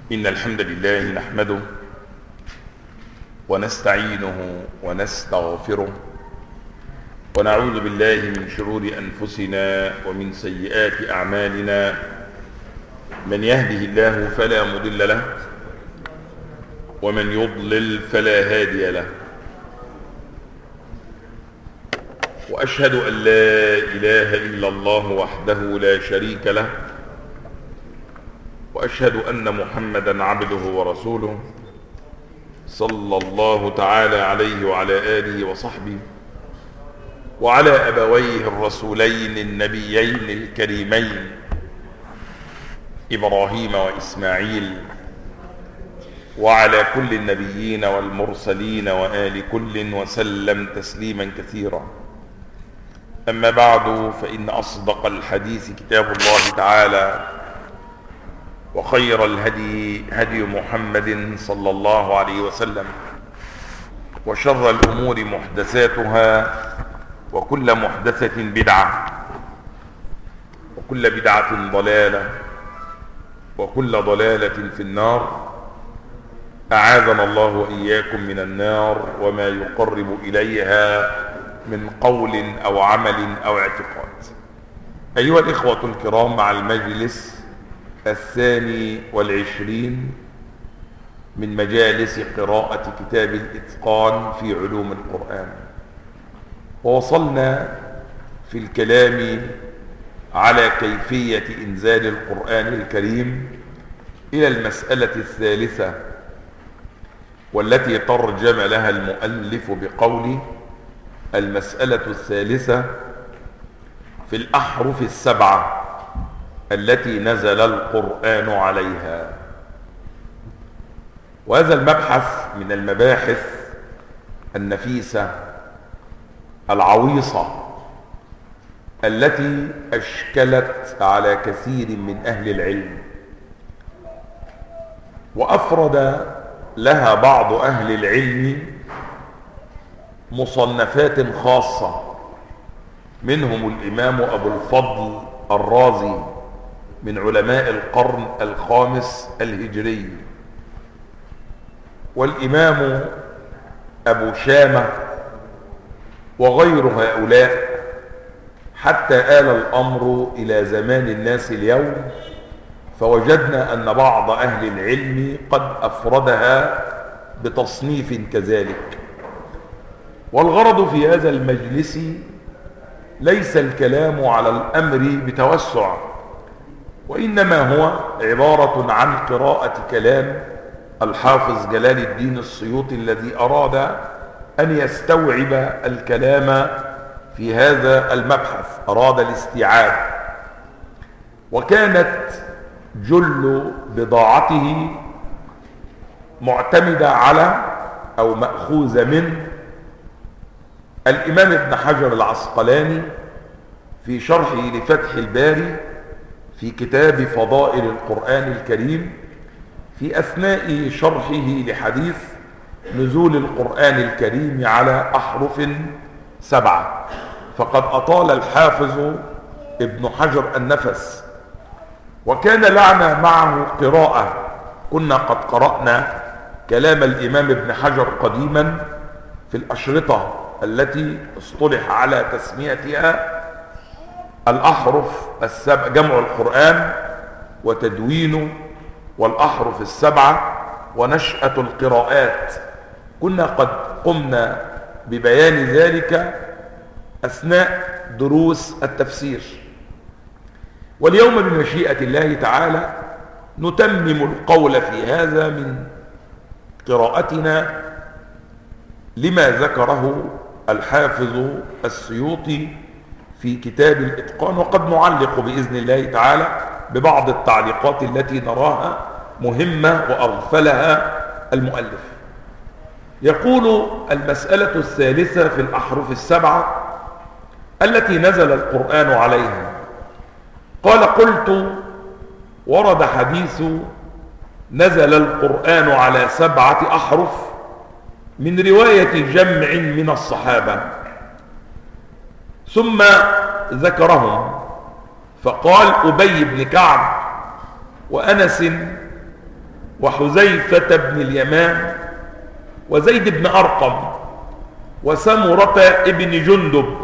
إن الحمد لله نحمده ونستعينه ونستغفره ونعوذ بالله من شرور أنفسنا ومن سيئات أعمالنا. من يهده الله فلا مضل له ومن يضلل فلا هادي له، وأشهد أن لا إله إلا الله وحده لا شريك له، وأشهد أن محمدا عبده ورسوله صلى الله تعالى عليه وعلى آله وصحبه وعلى أبويه الرسولين النبيين الكريمين إبراهيم وإسماعيل، وعلى كل النبيين والمرسلين وآل كل وسلم تسليما كثيرا. أما بعد، فإن أصدق الحديث كتاب الله تعالى، وخير الهدي هدي محمد صلى الله عليه وسلم، وشر الأمور محدثاتها، وكل محدثة بدعة، وكل بدعة ضلالة، وكل ضلالة في النار. أعاذنا الله وإياكم من النار وما يقرب إليها من قول أو عمل أو اعتقاد. أيها الإخوة الكرام، مع المجلس 22 من مجالس قراءة كتاب الإتقان في علوم القرآن، ووصلنا في الكلام على كيفية إنزال القرآن الكريم إلى المسألة الثالثة، والتي ترجم لها المؤلف بقوله: المسألة الثالثة في الأحرف السبعة التي نزل القرآن عليها. وهذا المبحث من المباحث النفيسة العويصة التي أشكلت على كثير من أهل العلم، وأفرد لها بعض أهل العلم مصنفات خاصة، منهم الإمام أبو الفضل الرازي من علماء القرن الخامس الهجري، والإمام أبو شامة، وغير هؤلاء، حتى آل الأمر إلى زمان الناس اليوم، فوجدنا أن بعض أهل العلم قد أفردها بتصنيف كذلك. والغرض في هذا المجلس ليس الكلام على الأمر بتوسع، وإنما هو عبارة عن قراءة كلام الحافظ جلال الدين السيوطي الذي أراد أن يستوعب الكلام في هذا المبحث، أراد الاستيعاب. وكانت جل بضاعته معتمدة على أو مأخوذة من الإمام ابن حجر العسقلاني في شرحه لفتح الباري في كتاب فضائل القرآن الكريم، في أثناء شرحه لحديث نزول القرآن الكريم على أحرف سبعة. فقد أطال الحافظ ابن حجر النفس، وكان لنا معه قراءة. كنا قد قرأنا كلام الإمام ابن حجر قديما في الأشرطة التي اصطلح على تسميتها الأحرف السبع، جمع القرآن وتدوينه، والأحرف السبعة ونشأة القراءات. كنا قد قمنا ببيان ذلك أثناء دروس التفسير. واليوم بمشيئة الله تعالى نتمم القول في هذا من قراءتنا لما ذكره الحافظ السيوطي في كتاب الإتقان، وقد نعلق بإذن الله تعالى ببعض التعليقات التي نراها مهمة وأغفلها المؤلف. يقول: المسألة الثالثة في الأحرف السبعة التي نزل القرآن عليها. قال: قلت: ورد حديث نزل القرآن على 7 أحرف من رواية جمع من الصحابة، ثم ذكرهم فقال: أبي بن كعب وأنس وحذيفة بن اليمان وزيد بن أرقم وسمرة ابن جندب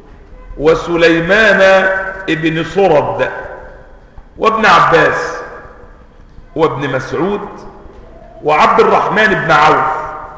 وسليمان ابن صرد وابن عباس وابن مسعود وعبد الرحمن بن عوف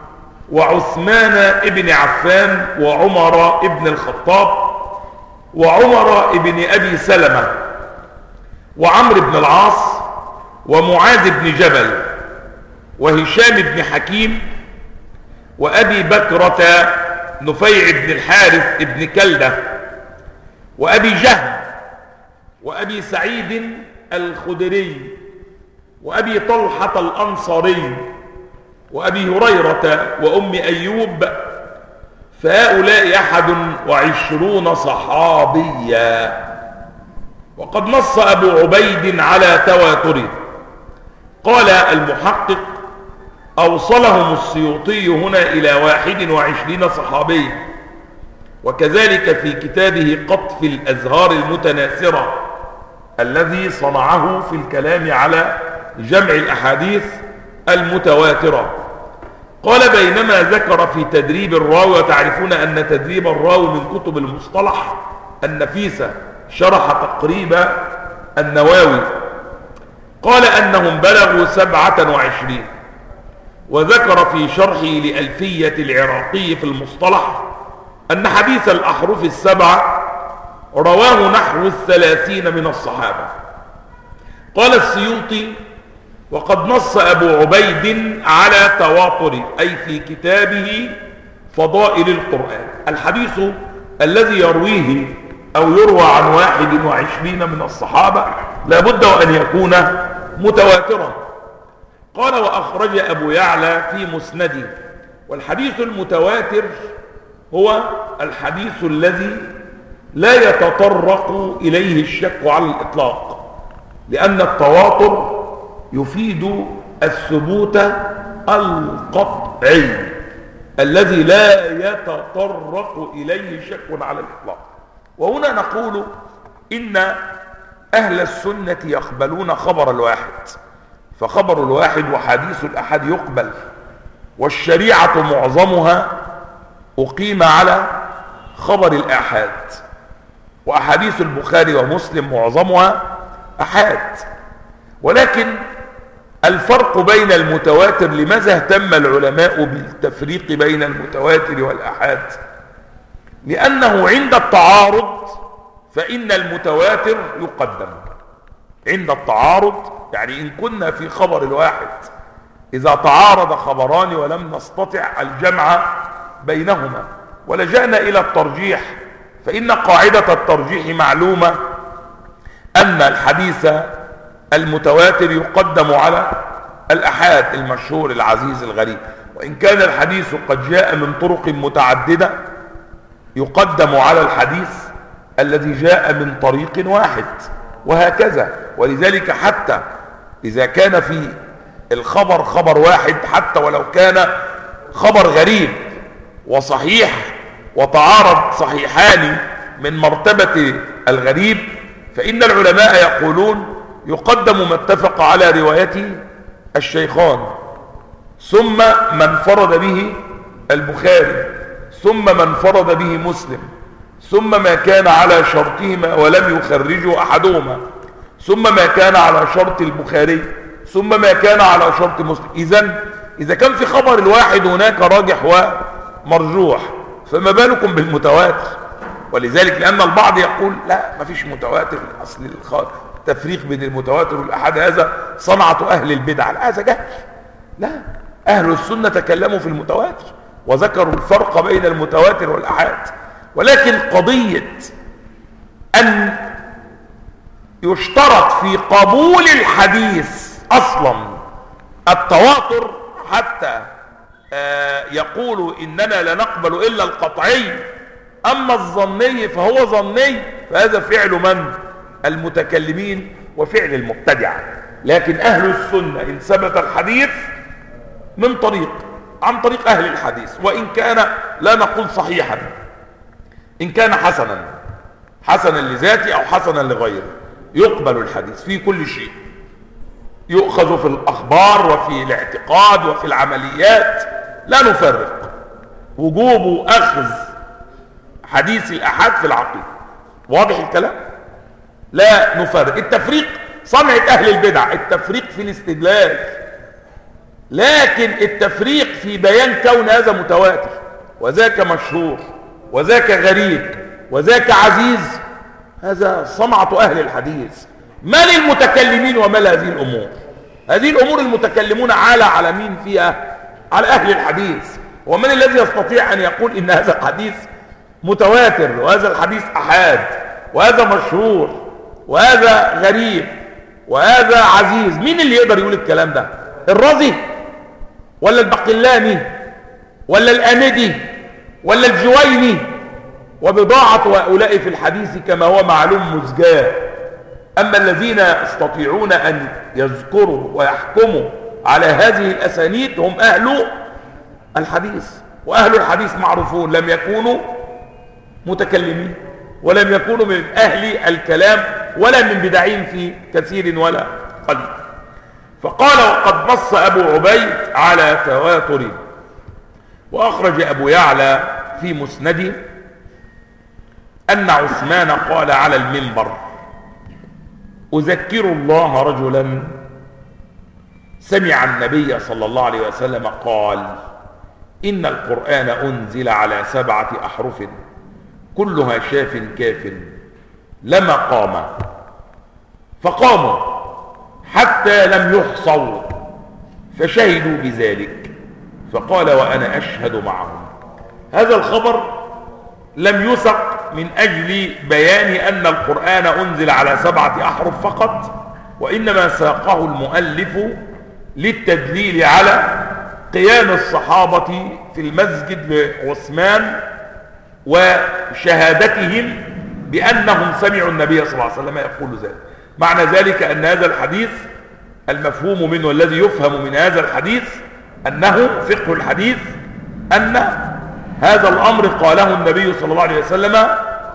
وعثمان ابن عفان وعمر ابن الخطاب وعمر ابن أبي سلمة وعمرو بن العاص ومعاذ بن جبل وهشام بن حكيم وأبي بكرة نفيع بن الحارث بن كلدة وأبي جهل وأبي سعيد الخدري وأبي طلحة الأنصاري وأبي هريرة وأم أيوب، فهؤلاء 21 صحابيا. وقد نص أبو عبيد على تواتره. قال المحقق: أوصلهم السيوطي هنا إلى 21 صحابيا، وكذلك في كتابه قطف الأزهار المتناثرة الذي صنعه في الكلام على جمع الأحاديث المتواترة. قال: بينما ذكر في تدريب الراوي، وتعرفون أن تدريب الراوي من كتب المصطلح النفيسة، شرح تقريب النووي، قال أنهم بلغوا 27. وذكر في شرحه لألفية العراقي في المصطلح أن حديث الأحرف السبعة رواه نحو 30 من الصحابة. قال السيوطي: وقد نص أبو عبيد على تواتر، أي في كتابه فضائل القرآن. الحديث الذي يرويه أو يروى عن 21 من الصحابة لابد وأن يكون متواترا. قال: وأخرج أبو يعلى في مسنده. والحديث المتواتر هو الحديث الذي لا يتطرق إليه الشك على الإطلاق، لأن التواتر يفيد الثبوت القطعي الذي لا يتطرق إليه شك على الإطلاق. وهنا نقول إن أهل السنة يقبلون خبر الواحد، فخبر الواحد وحديث الأحد يقبل، والشريعة معظمها أقيم على خبر الآحاد، وأحاديث البخاري ومسلم معظمها أحاد. ولكن الفرق بين المتواتر، لماذا اهتم العلماء بالتفريق بين المتواتر والآحاد؟ لأنه عند التعارض فإن المتواتر يقدم. عند التعارض، يعني إن كنا في خبر الواحد إذا تعارض خبران ولم نستطع الجمع بينهما ولجأنا إلى الترجيح، فإن قاعدة الترجيح معلومة، أن الحديث المتواتر يقدم على الأحاد المشهور العزيز الغريب، وإن كان الحديث قد جاء من طرق متعددة يقدم على الحديث الذي جاء من طريق واحد، وهكذا. ولذلك حتى إذا كان في الخبر خبر واحد، حتى ولو كان خبر غريب وصحيح وتعارض صحيحان من مرتبة الغريب، فإن العلماء يقولون يقدم ما اتفق على روايته الشيخان، ثم من فرد به البخاري، ثم من فرد به مسلم، ثم ما كان على شرطهما ولم يخرجه أحدهما، ثم ما كان على شرط البخاري، ثم ما كان على شرط مسلم. إذا كان في خبر الواحد هناك راجح ومرجوح، فما بالكم بالمتواتر؟ ولذلك لأن البعض يقول لا، ما فيش متواتر، أصل التفريق بين المتواتر والأحاد هذا صنعة أهل البدع. لا، هذا جهل. لا، أهل السنة تكلموا في المتواتر وذكروا الفرق بين المتواتر والأحاد. ولكن قضية أن يشترط في قبول الحديث أصلا التواتر حتى يقولوا إننا لا نقبل إلا القطعي، أما الظني فهو ظني، فهذا فعل من؟ المتكلمين وفعل المبتدعة. لكن أهل السنة إن ثبت الحديث من طريق عن طريق أهل الحديث، وإن كان لا نقول صحيحا، إن كان حسنا لذاته أو حسنا لغيره، يقبل الحديث في كل شيء. يؤخذ في الأخبار وفي الاعتقاد وفي العمليات، لا نفرق. وجوب أخذ حديث الأحاد في العقيدة، واضح الكلام؟ لا نفرق. التفريق صنعة أهل البدع، التفريق في الاستدلال، لكن التفريق في بيان كون هذا متواتر وذاك مشهور وذاك غريب وذاك عزيز، هذا صنعة أهل الحديث. ما للمتكلمين وما لهذه الأمور؟ هذه الأمور المتكلمون على مين فيها؟ على أهل الحديث. ومن الذي يستطيع أن يقول إن هذا الحديث متواتر وهذا الحديث أحاد وهذا مشهور وهذا غريب وهذا عزيز؟ مين اللي يقدر يقول الكلام ده؟ الرازي ولا البقلاني ولا الآمدي ولا الجويني؟ وبضاعة هؤلاء في الحديث كما هو معلوم مزجاة. أما الذين يستطيعون أن يذكروا ويحكموا على هذه الأسانيد هم أهل الحديث، وأهل الحديث معروفون، لم يكونوا متكلمين ولم يكونوا من أهل الكلام ولا من بدعين في كثير ولا قليل. فقال وقد نص أبو عبيد على تواتر. وأخرج أبو يعلى في مسنده أن عثمان قال على المنبر: أذكر الله رجلا سمع النبي صلى الله عليه وسلم قال: إن القرآن أنزل على 7 أحرف كلها شاف كاف لما قام، فقاموا حتى لم يحصوا فشهدوا بذلك، فقال: وأنا أشهد معهم. هذا الخبر لم يسق من أجل بيان أن القرآن أنزل على 7 أحرف فقط، وإنما ساقه المؤلف للتدليل على قيام الصحابة في المسجد لعثمان وشهادتهم بأنهم سمعوا النبي صلى الله عليه وسلم يقول ذلك. معنى ذلك أن هذا الحديث المفهوم منه الذي يفهم من هذا الحديث أنه فقه الحديث أن هذا الأمر قاله النبي صلى الله عليه وسلم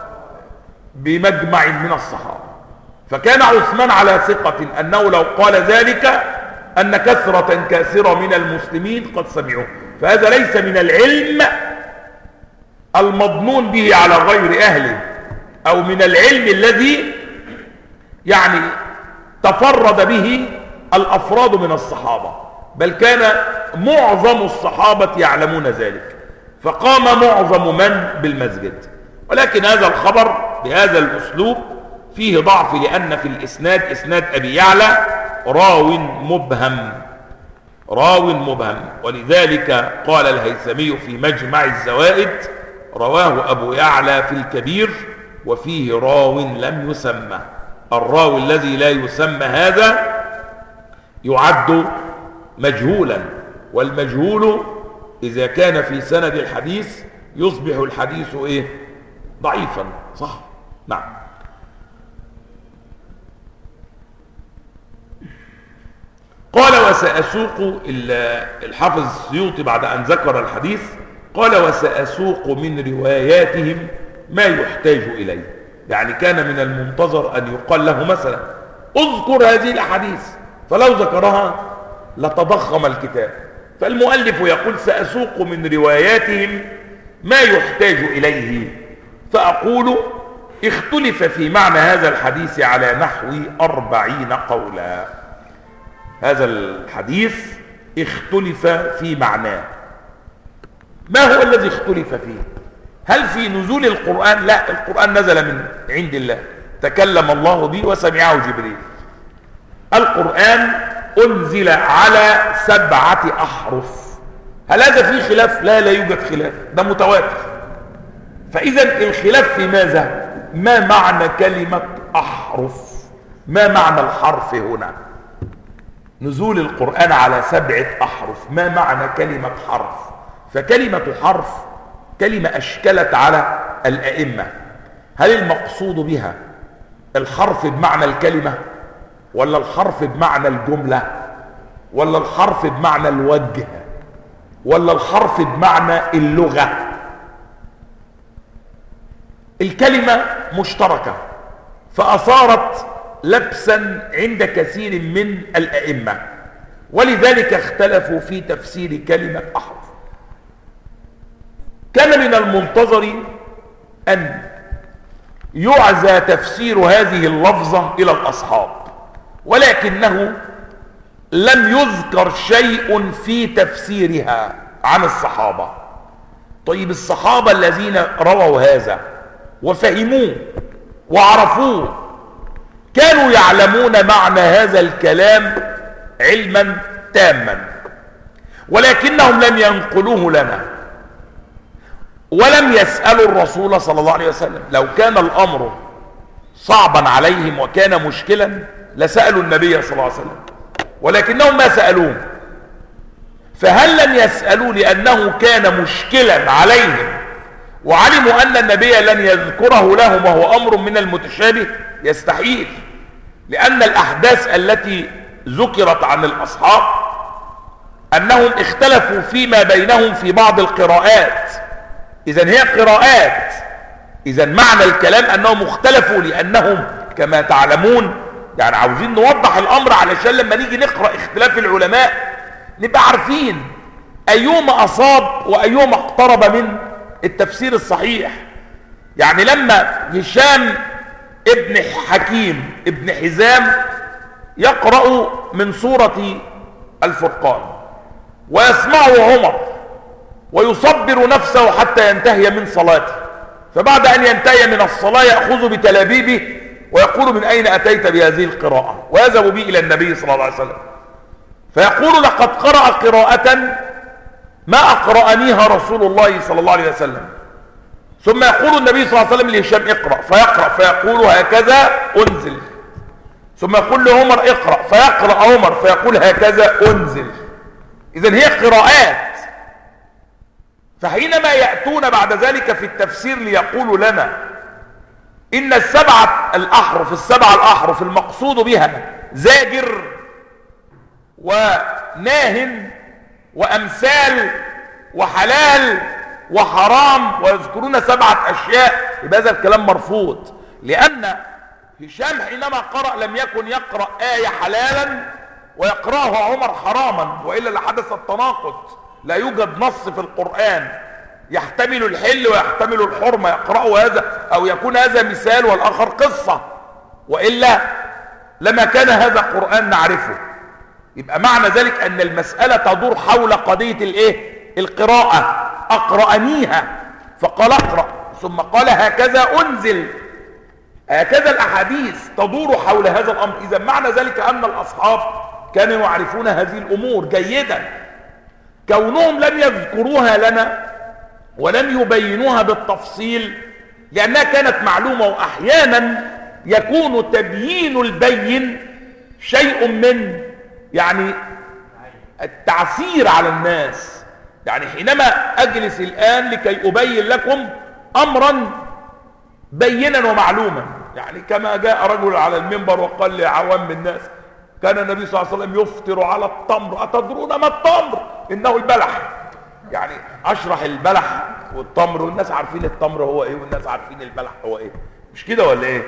بمجمع من الصحابة. فكان عثمان على ثقة أنه لو قال ذلك أن كثرة كثيرة من المسلمين قد سمعوه، فهذا ليس من العلم المضنون به على غير أهله، أو من العلم الذي يعني تفرد به الأفراد من الصحابة، بل كان معظم الصحابة يعلمون ذلك، فقام معظم من بالمسجد. ولكن هذا الخبر بهذا الأسلوب فيه ضعف، لأن في الإسناد إسناد أبي يعلى راو مبهم، ولذلك قال الهيثمي في مجمع الزوائد: رواه أبو يعلى في الكبير وفيه راو لم يسمى. الراوي الذي لا يسمى هذا يعد مجهولا، والمجهول إذا كان في سند الحديث يصبح الحديث ضعيفا، صح؟ نعم. قال وسأسوق، الحافظ السيوطي بعد أن ذكر الحديث قال: وسأسوق من رواياتهم ما يحتاج إليه. يعني كان من المنتظر أن يقال له مثلا: اذكر هذه الأحاديث، فلو ذكرها لتضخم الكتاب. فالمؤلف يقول: سأسوق من رواياتهم ما يحتاج إليه، فأقول: اختلف في معنى هذا الحديث على نحو 40 قولا. هذا الحديث اختلف في معناه. ما هو الذي اختلف فيه؟ هل في نزول القرآن؟ لا، القرآن نزل من عند الله، تكلم الله به وسمعه جبريل. القرآن أنزل على 7 أحرف. هل هذا فيه خلاف؟ لا يوجد خلاف، ده متواتر. فإذا الخلاف في ماذا؟ ما معنى كلمة أحرف؟ ما معنى الحرف هنا؟ نزول القرآن على 7 أحرف، ما معنى كلمة حرف؟ فكلمة حرف كلمة أشكلت على الأئمة. هل المقصود بها الحرف بمعنى الكلمة، ولا الحرف بمعنى الجملة، ولا الحرف بمعنى الوجه، ولا الحرف بمعنى اللغة؟ الكلمة مشتركة، فأثارت لبسا عند كثير من الأئمة، ولذلك اختلفوا في تفسير كلمة أحرف. كان من المنتظر أن يعزى تفسير هذه اللفظة إلى الأصحاب، ولكنه لم يذكر شيء في تفسيرها عن الصحابة. طيب الصحابة الذين رووا هذا وفهموه وعرفوه كانوا يعلمون معنى هذا الكلام علما تاما، ولكنهم لم ينقلوه لنا ولم يسألوا الرسول صلى الله عليه وسلم. لو كان الأمر صعبا عليهم وكان مشكلا لسألوا النبي صلى الله عليه وسلم، ولكنهم ما سألوه. فهل لم يسألوا لأنه كان مشكلا عليهم وعلموا أن النبي لن يذكره لهم وهو أمر من المتشابه؟ يستحيل، لأن الأحداث التي ذكرت عن الأصحاب أنهم اختلفوا فيما بينهم في بعض القراءات. إذن هي قراءات، إذن معنى الكلام أنهم اختلفوا لأنهم كما تعلمون، يعني عاوزين نوضح الأمر علشان لما نيجي نقرأ اختلاف العلماء نبقى عارفين أيهما أصاب وأيهما اقترب من التفسير الصحيح. يعني لما هشام ابن حكيم ابن حزام يقرأ من سورة الفرقان ويسمعه عمر ويصبر نفسه حتى ينتهي من صلاته، فبعد أن ينتهي من الصلاة يأخذ بتلابيبه ويقول: من أين أتيت بهذه القراءة؟ ويذهب به إلى النبي صلى الله عليه وسلم فيقول: لقد قرأ قراءة ما أقرأنيها رسول الله صلى الله عليه وسلم. ثم يقول النبي صلى الله عليه وسلم لهشام: اقرأ، فيقرأ فيقول: هكذا أنزل. ثم يقول لعمر: اقرأ، فيقرأ عمر فيقول: هكذا أنزل. إذن هي قراءات. فحينما يأتون بعد ذلك في التفسير ليقولوا لنا إن السبعة الأحرف المقصود بها زاجر وناهن وأمثال وحلال وحرام ويذكرون 7 أشياء، يبقى هذا الكلام مرفوض، لأن هشام حينما قرأ لم يكن يقرأ آية حلالا ويقرأها عمر حراما، وإلا لحدث التناقض. لا يوجد نص في القرآن يحتمل الحل ويحتمل الحرمة يقرأه هذا أو يكون هذا مثال والآخر قصة، وإلا لما كان هذا قرآن نعرفه. يبقى معنى ذلك أن المسألة تدور حول قضية القراءة. أقرأنيها، فقال اقرأ، ثم قال هكذا أنزل. هكذا الأحاديث تدور حول هذا الأمر. إذا معنى ذلك أن الأصحاب كانوا يعرفون هذه الأمور جيدا. كونهم لم يذكروها لنا ولم يبينوها بالتفصيل لأنها كانت معلومة، وأحيانا يكون تبيين البين شيء من يعني التعسير على الناس. يعني حينما أجلس الآن لكي أبين لكم أمرا بينا ومعلوما، يعني كما جاء رجل على المنبر وقال لعوام الناس: كان النبي صلى الله عليه وسلم يفطر على التمر، أتدرون ما التمر؟ إنه البلح. يعني أشرح البلح والتمر، والناس عارفين التمر هو إيه والناس عارفين البلح هو إيه، مش كده ولا إيه؟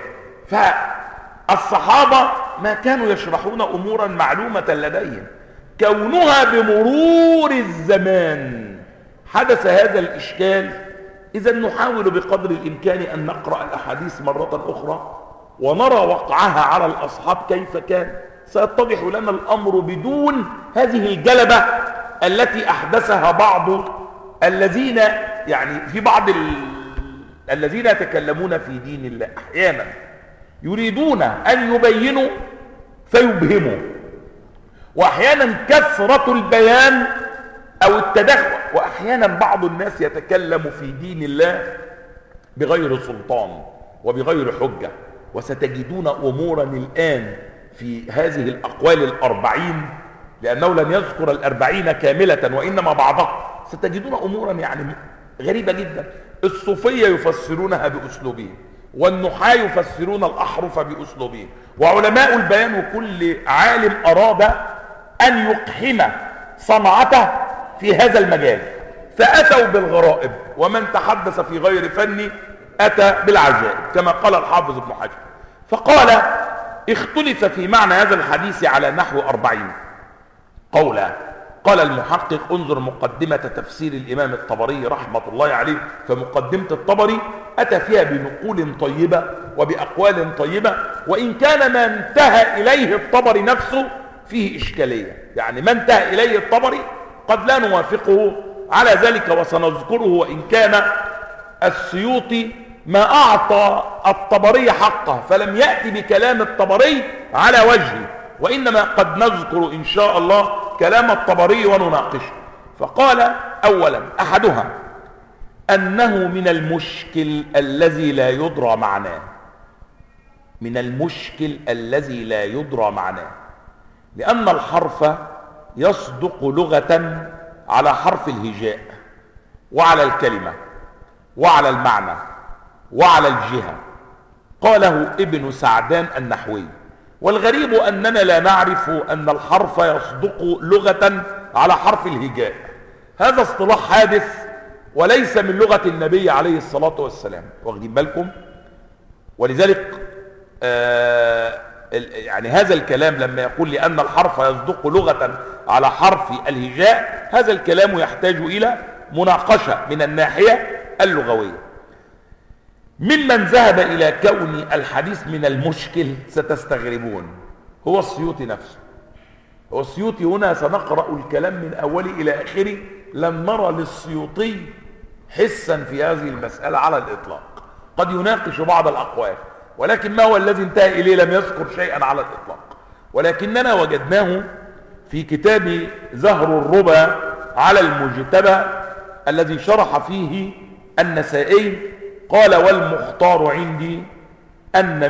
فالصحابة ما كانوا يشرحون أمورا معلومة لديهم. كونها بمرور الزمان حدث هذا الإشكال. إذا نحاول بقدر الإمكان أن نقرأ الأحاديث مرة أخرى ونرى وقعها على الأصحاب كيف كان. سيتضح لنا الأمر بدون هذه الجلبة التي أحدثها بعض الذين يعني في بعض الذين يتكلمون في دين الله أحيانا يريدون أن يبينوا فيبهموا، وأحيانا كثرة البيان أو التدخل، وأحيانا بعض الناس يتكلم في دين الله بغير سلطان وبغير حجة. وستجدون أمورا الآن في هذه الأقوال 40، لأنه لن يذكر 40 كاملة وإنما بعضها، ستجدون أمورا يعني غريبة جدا. الصوفية يفسرونها بأسلوبهم، والنحاة يفسرون الأحرف بأسلوبهم، وعلماء البيان وكل عالم أراد أن يقحم صنعته في هذا المجال فأتوا بالغرائب، ومن تحدث في غير فني أتى بالعجائب كما قال الحافظ ابن حجر. فقال اختلف في معنى هذا الحديث على نحو 40 قولا. قال المحقق انظر مقدمة تفسير الإمام الطبري رحمة الله عليه، فمقدمة الطبري أتى فيها بنقول طيبة وبأقوال طيبة، وإن كان ما انتهى إليه الطبري نفسه فيه إشكالية، يعني ما انتهى إليه الطبري قد لا نوافقه على ذلك وسنذكره، وإن كان السيوطي ما أعطى الطبري حقه فلم يأتي بكلام الطبري على وجهه، وإنما قد نذكر إن شاء الله كلام الطبري ونناقشه. فقال أولا أحدها أنه من المشكل الذي لا يدرى معناه، من المشكل الذي لا يدرى معناه، لأن الحرف يصدق لغة على حرف الهجاء وعلى الكلمة وعلى المعنى وعلى الجهة. قاله ابن سعدان النحوي. والغريب أننا لا نعرف أن الحرف يصدق لغة على حرف الهجاء، هذا اصطلاح حادث وليس من لغة النبي عليه الصلاة والسلام، واخدين بالكم؟ ولذلك يعني هذا الكلام لما يقول لأن الحرف يصدق لغة على حرف الهجاء، هذا الكلام يحتاج إلى مناقشة من الناحية اللغوية. ممن ذهب إلى كون الحديث من المشكل ستستغربون هو السيوطي نفسه. هو السيوطي هنا سنقرأ الكلام من أوله إلى آخره، لم نرى للسيوطي حسا في هذه المسألة على الإطلاق، قد يناقش بعض الأقوال، ولكن ما هو الذي انتهى إليه لم يذكر شيئا على الإطلاق. ولكننا وجدناه في كتاب زهر الربا على المجتبى الذي شرح فيه النسائي، قال والمختار عندي أنه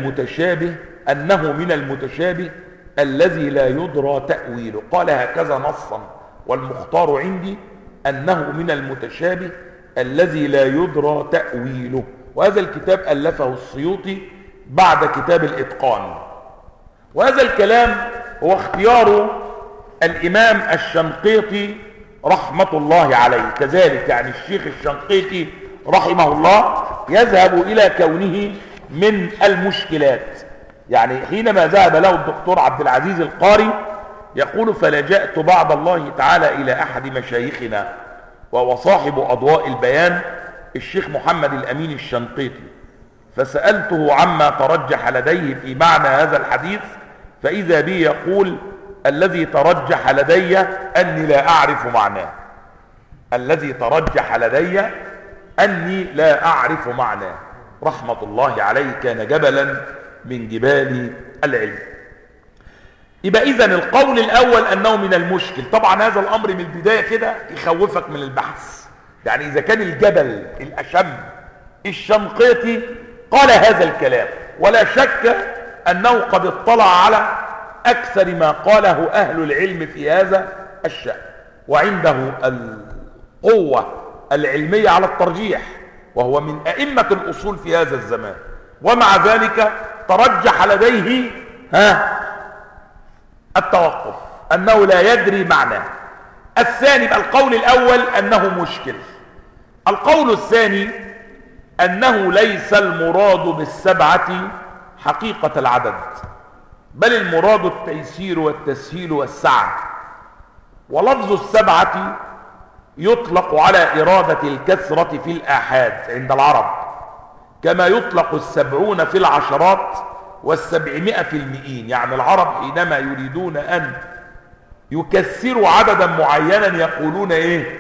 من المتشابه الذي لا يدرى تأويله. قال هكذا نصا، والمختار عندي أنه من المتشابه الذي لا يدرى تأويله. وهذا الكتاب ألفه السيوطي بعد كتاب الإتقان، وهذا الكلام هو اختيار الإمام الشنقيطي رحمة الله عليه كذلك. يعني الشيخ الشنقيطي رحمه الله يذهب إلى كونه من المشكلات. يعني حينما ذهب له الدكتور عبد العزيز القاري يقول فلجأت بعد الله تعالى إلى أحد مشايخنا وهو صاحب أضواء البيان الشيخ محمد الأمين الشنقيطي، فسألته عما ترجح لديه في معنى هذا الحديث، فإذا به يقول الذي ترجح لدي أني لا أعرف معناه، الذي ترجح لدي أني لا أعرف معناه. رحمة الله عليه كان جبلا من جبال العلم. يبقى إذن القول الأول أنه من المشكل. طبعا هذا الأمر من البداية كده يخوفك من البحث، يعني إذا كان الجبل الأشم الشنقيطي قال هذا الكلام، ولا شك أنه قد اطلع على أكثر ما قاله أهل العلم في هذا الشأن، وعنده القوة العلمية على الترجيح، وهو من أئمة الأصول في هذا الزمان، ومع ذلك ترجح لديه التوقف، أنه لا يدري معناه. الثاني القول الأول أنه مشكل. القول الثاني أنه ليس المراد بالسبعة حقيقة العدد، بل المراد التيسير والتسهيل والسعة. ولفظ السبعة يطلق على إرادة الكثرة في الآحاد عند العرب، كما يطلق السبعون في العشرات والسبعمائة في المئين. يعني العرب حينما يريدون أن يكثروا عددا معينا يقولون ايه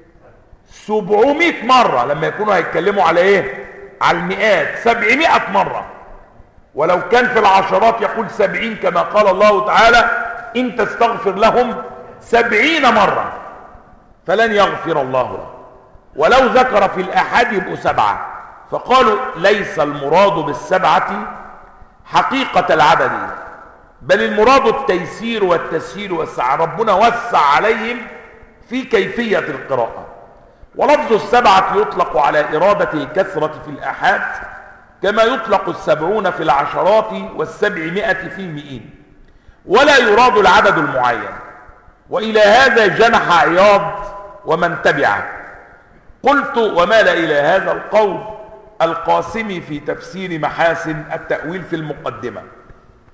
700 مرة، لما يكونوا هيتكلموا على ايه على المئات 700 مرة، ولو كان في العشرات يقول 70 كما قال الله تعالى إن تستغفر لهم 70 مرة فلن يغفر الله له. ولو ذكر في الآحاد يبقوا 7. فقالوا ليس المراد بالسبعة حقيقة العدد، بل المراد التيسير والتسهيل والسعة. ربنا وسع عليهم في كيفية القراءة. ولفظ السبعة يطلق على إرادة الكثرة في الآحاد، كما يطلق السبعون في العشرات والسبعمائة في المئين، ولا يراد العدد المعين. وإلى هذا جنح عياض ومن تبعه. قلت ومال إلى هذا القول القاسمي في تفسير محاسن التأويل في المقدمة،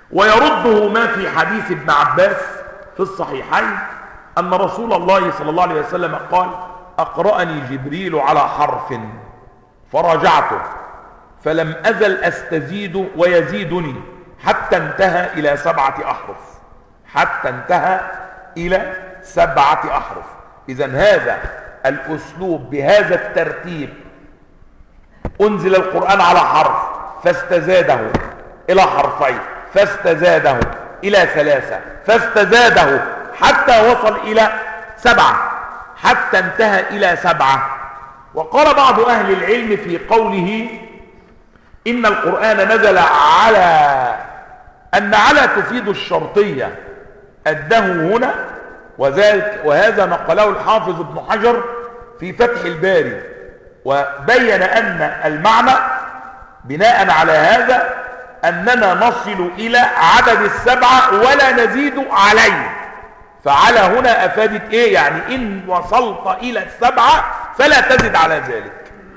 ويرده ما في حديث ابن عباس في الصحيحين أن رسول الله صلى الله عليه وسلم قال: أقرأني جبريل على حرف فرجعته فلم أزل أستزيد ويزيدني حتى انتهى إلى 7 أحرف. حتى انتهى إلى 7 أحرف. إذن هذا الأسلوب بهذا الترتيب، أنزل القرآن على حرف فاستزاده إلى حرفين، فاستزاده إلى 3، فاستزاده حتى وصل إلى 7، حتى انتهى إلى 7. وقال بعض أهل العلم في قوله إن القرآن نزل على، أن على تفيد الشرطية، أده هنا، وهذا نقله الحافظ ابن حجر في فتح الباري، وبين أن المعنى بناء على هذا أننا نصل إلى عدد 7 ولا نزيد عليه. فعلى هنا أفادت إيه؟ يعني إن وصلت إلى 7 فلا تزد على ذلك.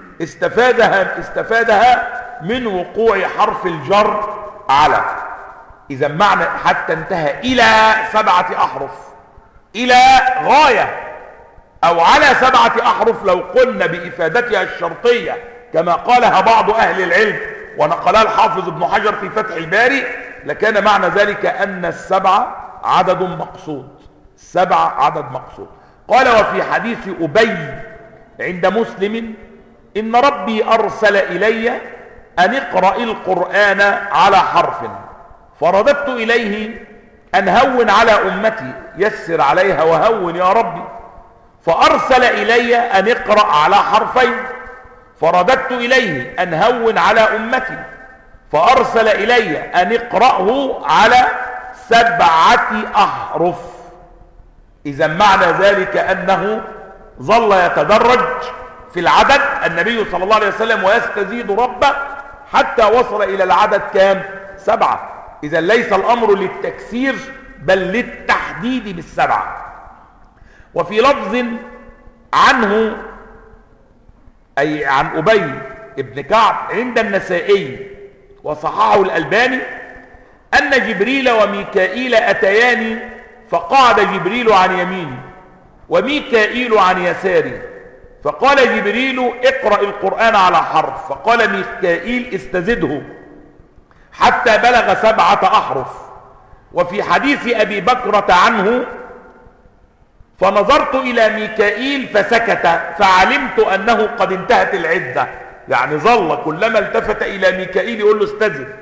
استفادها من وقوع حرف الجر على. إذا معنى حتى انتهى إلى 7 أحرف، إلى غاية، أو على 7 أحرف لو قلنا بإفادتها الشرطية كما قالها بعض أهل العلم ونقلها الحافظ ابن حجر في فتح الباري، لكان معنى ذلك أن 7 عدد مقصود. 7 عدد مقصود. قال: وفي حديث أبي عند مسلم إن ربي أرسل إلي أن اقرأ القرآن على حرف، فرددت إليه أن هون على أمتي، يسر عليها وهون يا ربي. فأرسل إلي أن اقرأ على حرفين، فرددت إليه أن هون على أمتي، فأرسل إلي أن اقرأه على 7 أحرف. إذا معنى ذلك أنه ظل يتدرج في العدد النبي صلى الله عليه وسلم ويستزيد ربه حتى وصل إلى العدد كام؟ 7. إذا ليس الأمر للتكسير بل للتحديد بال7. وفي لفظ عنه، أي عن أبي ابن كعب عند النسائي وصححه الألباني، أن جبريل وميكائيل أتياني، فقعد جبريل عن يميني وميكائيل عن يساري، فقال جبريل: اقرأ القرآن على حرف، فقال ميكائيل: استزده حتى بلغ 7 أحرف. وفي حديث أبي بكرة عنه: فنظرت إلى ميكائيل فسكت فعلمت أنه قد انتهت العدة. يعني ظل كلما التفت إلى ميكائيل يقول له استزد،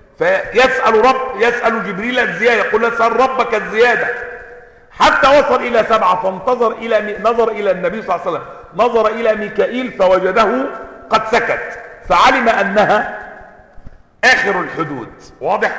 يسأل جبريل الزيادة، يقول له اسأل ربك الزيادة، حتى وصل إلى 7. نظر إلى النبي صلى الله عليه وسلم، نظر إلى ميكائيل فوجده قد سكت، فعلم أنها آخر الحدود. واضح؟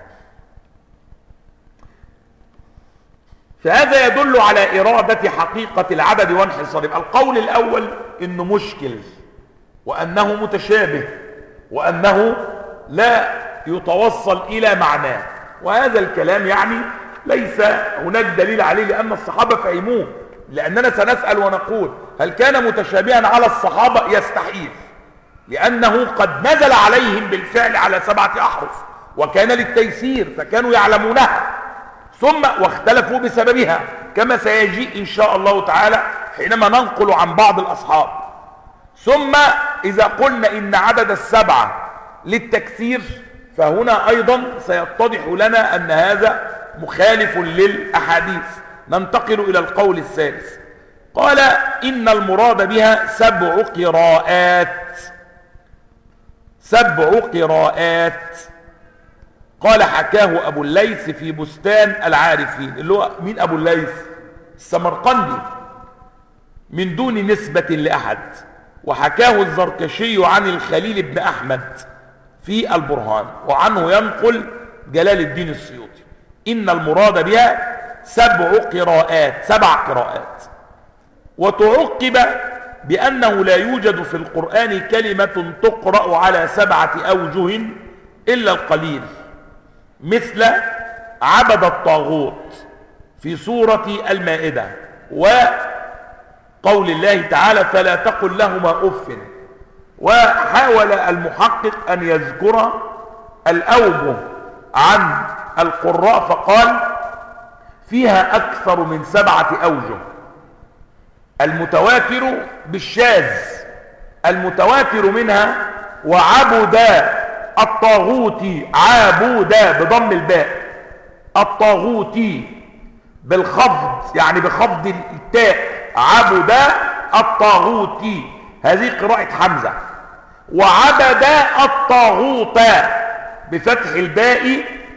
فهذا يدل على إرادة حقيقة العدد وانحصاره. القول الأول إنه مشكل، وأنه متشابه، وأنه لا يتوصل إلى معناه، وهذا الكلام يعني ليس هناك دليل عليه، لأن الصحابة فهموه. لأننا سنسأل ونقول: هل كان متشابها على الصحابة؟ يستحيل، لأنه قد نزل عليهم بالفعل على 7 أحرف، وكان للتيسير فكانوا يعلمونها، ثم واختلفوا بسببها، كما سيجيء إن شاء الله تعالى حينما ننقل عن بعض الأصحاب. ثم إذا قلنا إن عدد 7 للتكثير، فهنا أيضا سيتضح لنا أن هذا مخالف للأحاديث. ننتقل إلى القول الثالث. قال: إن المراد بها 7 قراءات. 7 قراءات. قال: حكاه أبو الليث في بستان العارفين. اللي هو مين أبو الليث؟ السمرقندي، من دون نسبة لأحد. وحكاه الزركشي عن الخليل بن أحمد في البرهان، وعنه ينقل جلال الدين السيوطي. إن المراد بها 7 قراءات، 7 قراءات. وتعقب بأنه لا يوجد في القرآن كلمة تقرأ على 7 أوجه إلا القليل، مثل عبد الطاغوت في سورة المائدة، وقول الله تعالى: فلا تقل لهما أف. وحاول المحقق أن يذكر الأوجه عن القراء فقال فيها أكثر من 7 أوجه. المتواتر بالشاذ، المتواتر منها وعبد الطاغوت، عبد بضم الباء، الطاغوت بالخفض يعني بخفض التاء، عبد الطاغوت، هذه قراءة حمزة. وعبد الطاغوت بفتح الباء،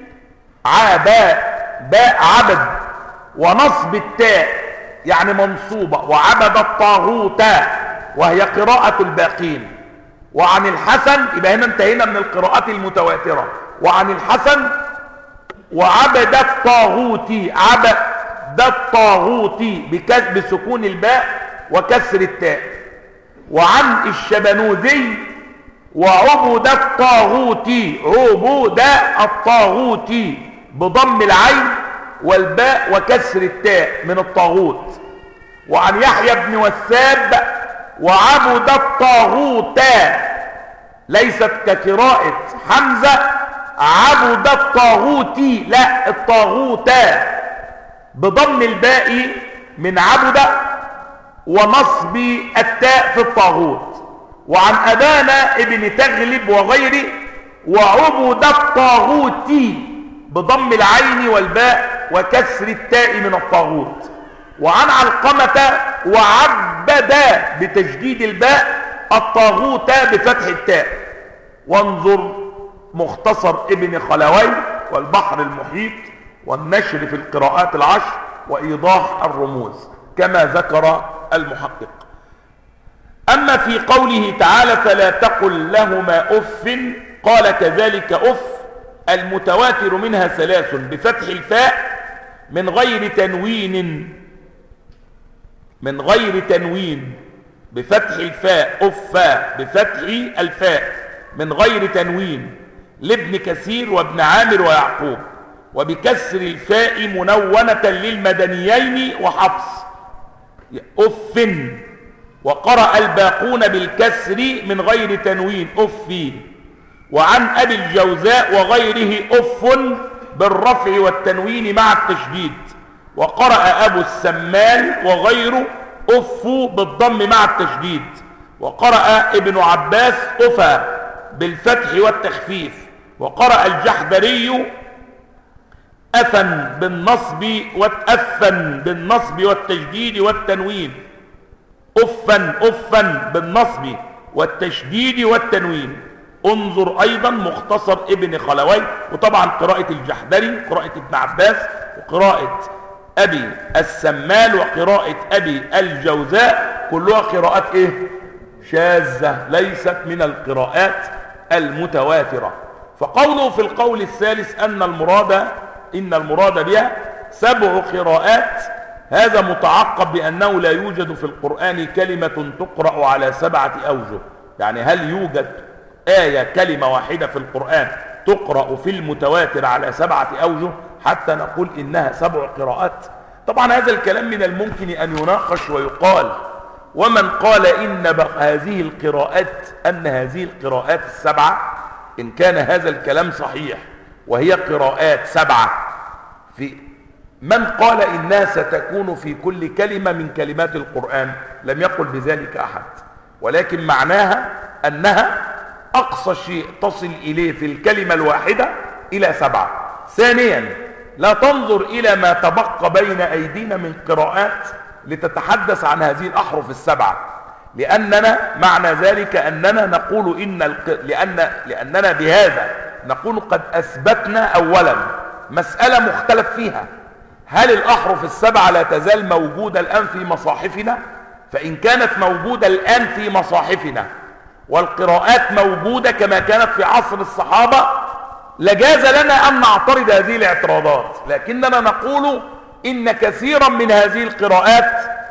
باء عبد، ونصب التاء يعني منصوبة، وعبد الطاغوت، وهي قراءة الباقين. وعن الحسن، يبقى هنا انتهينا من القراءات المتواترة. وعن الحسن وعبد الطاغوت، عبد الطاغوت بسكون الباء وكسر التاء. وعن الشبنوذي وعبد الطاغوت، عبد الطاغوت بضم العين والباء وكسر التاء من الطاغوت. وعن يحيى بن وثاب وعبد الطاغوت، ليست كقراءة حمزة عبد الطاغوت، لا الطاغوت بضم الباء من عبد ونصب التاء في الطاغوت. وعن أبانا ابن تغلب وغيره وعبد الطاغوت بضم العين والباء وكسر التاء من الطاغوت. وعن علقمة وعبد بتشديد الباء الطاغوت بفتح التاء. وانظر مختصر ابن خلوي والبحر المحيط والنشر في القراءات العشر وإيضاح الرموز كما ذكر المحقق. أما في قوله تعالى فلا تقل لهما أف، قال كذلك أف المتواتر منها 3 بفتح الفاء من غير تنوين بفتح الفاء، أفا بفتح الفاء من غير تنوين لابن كثير وابن عامر ويعقوب، وبكسر الفاء منونة للمدنيين وحفص أف. وقرأ الباقون بالكسر من غير تنوين أف. وعن أبي الجوزاء وغيره أف بالرفع والتنوين مع التشديد. وقرأ أبو السمال وغيره أف بالضم مع التشديد. وقرأ ابن عباس أفا بالفتح والتخفيف. وقرأ الجحدري أفا بالنصب والتشديد والتنوين، أفا بالنصب والتشديد والتنوين. انظر أيضا مختصر ابن خلوي. وطبعا قراءة الجحدري، قراءة ابن عباس، وقراءة أبي السمال، وقراءة أبي الجوزاء كلها قراءات شاذة ليست من القراءات المتواترة. فقوله في القول الثالث إن المراد بها 7 قراءات، هذا متعقب بأنه لا يوجد في القرآن كلمة تقرأ على 7 أوجه. يعني هل يوجد آية كلمة واحدة في القرآن تقرأ في المتواتر على 7 أوجه حتى نقول إنها 7 قراءات؟ طبعا هذا الكلام من الممكن أن يناقش ويقال. ومن قال إن هذه القراءات 7، إن كان هذا الكلام صحيح وهي قراءات 7، من قال إنها ستكون في كل كلمة من كلمات القرآن؟ لم يقل بذلك أحد، ولكن معناها أنها أقصى شيء تصل إليه في الكلمة الواحدة إلى 7. ثانيا لا تنظر إلى ما تبقى بين أيدينا من قراءات لتتحدث عن هذه الأحرف 7، لأننا معنى ذلك أننا نقول لأننا بهذا نقول قد أثبتنا أولا مسألة مختلف فيها، هل الأحرف 7 لا تزال موجودة الآن في مصاحفنا؟ فإن كانت موجودة الآن في مصاحفنا والقراءات موجودة كما كانت في عصر الصحابة لجاز لنا أن نعترض هذه الاعتراضات، لكننا نقول إن كثيرا من هذه القراءات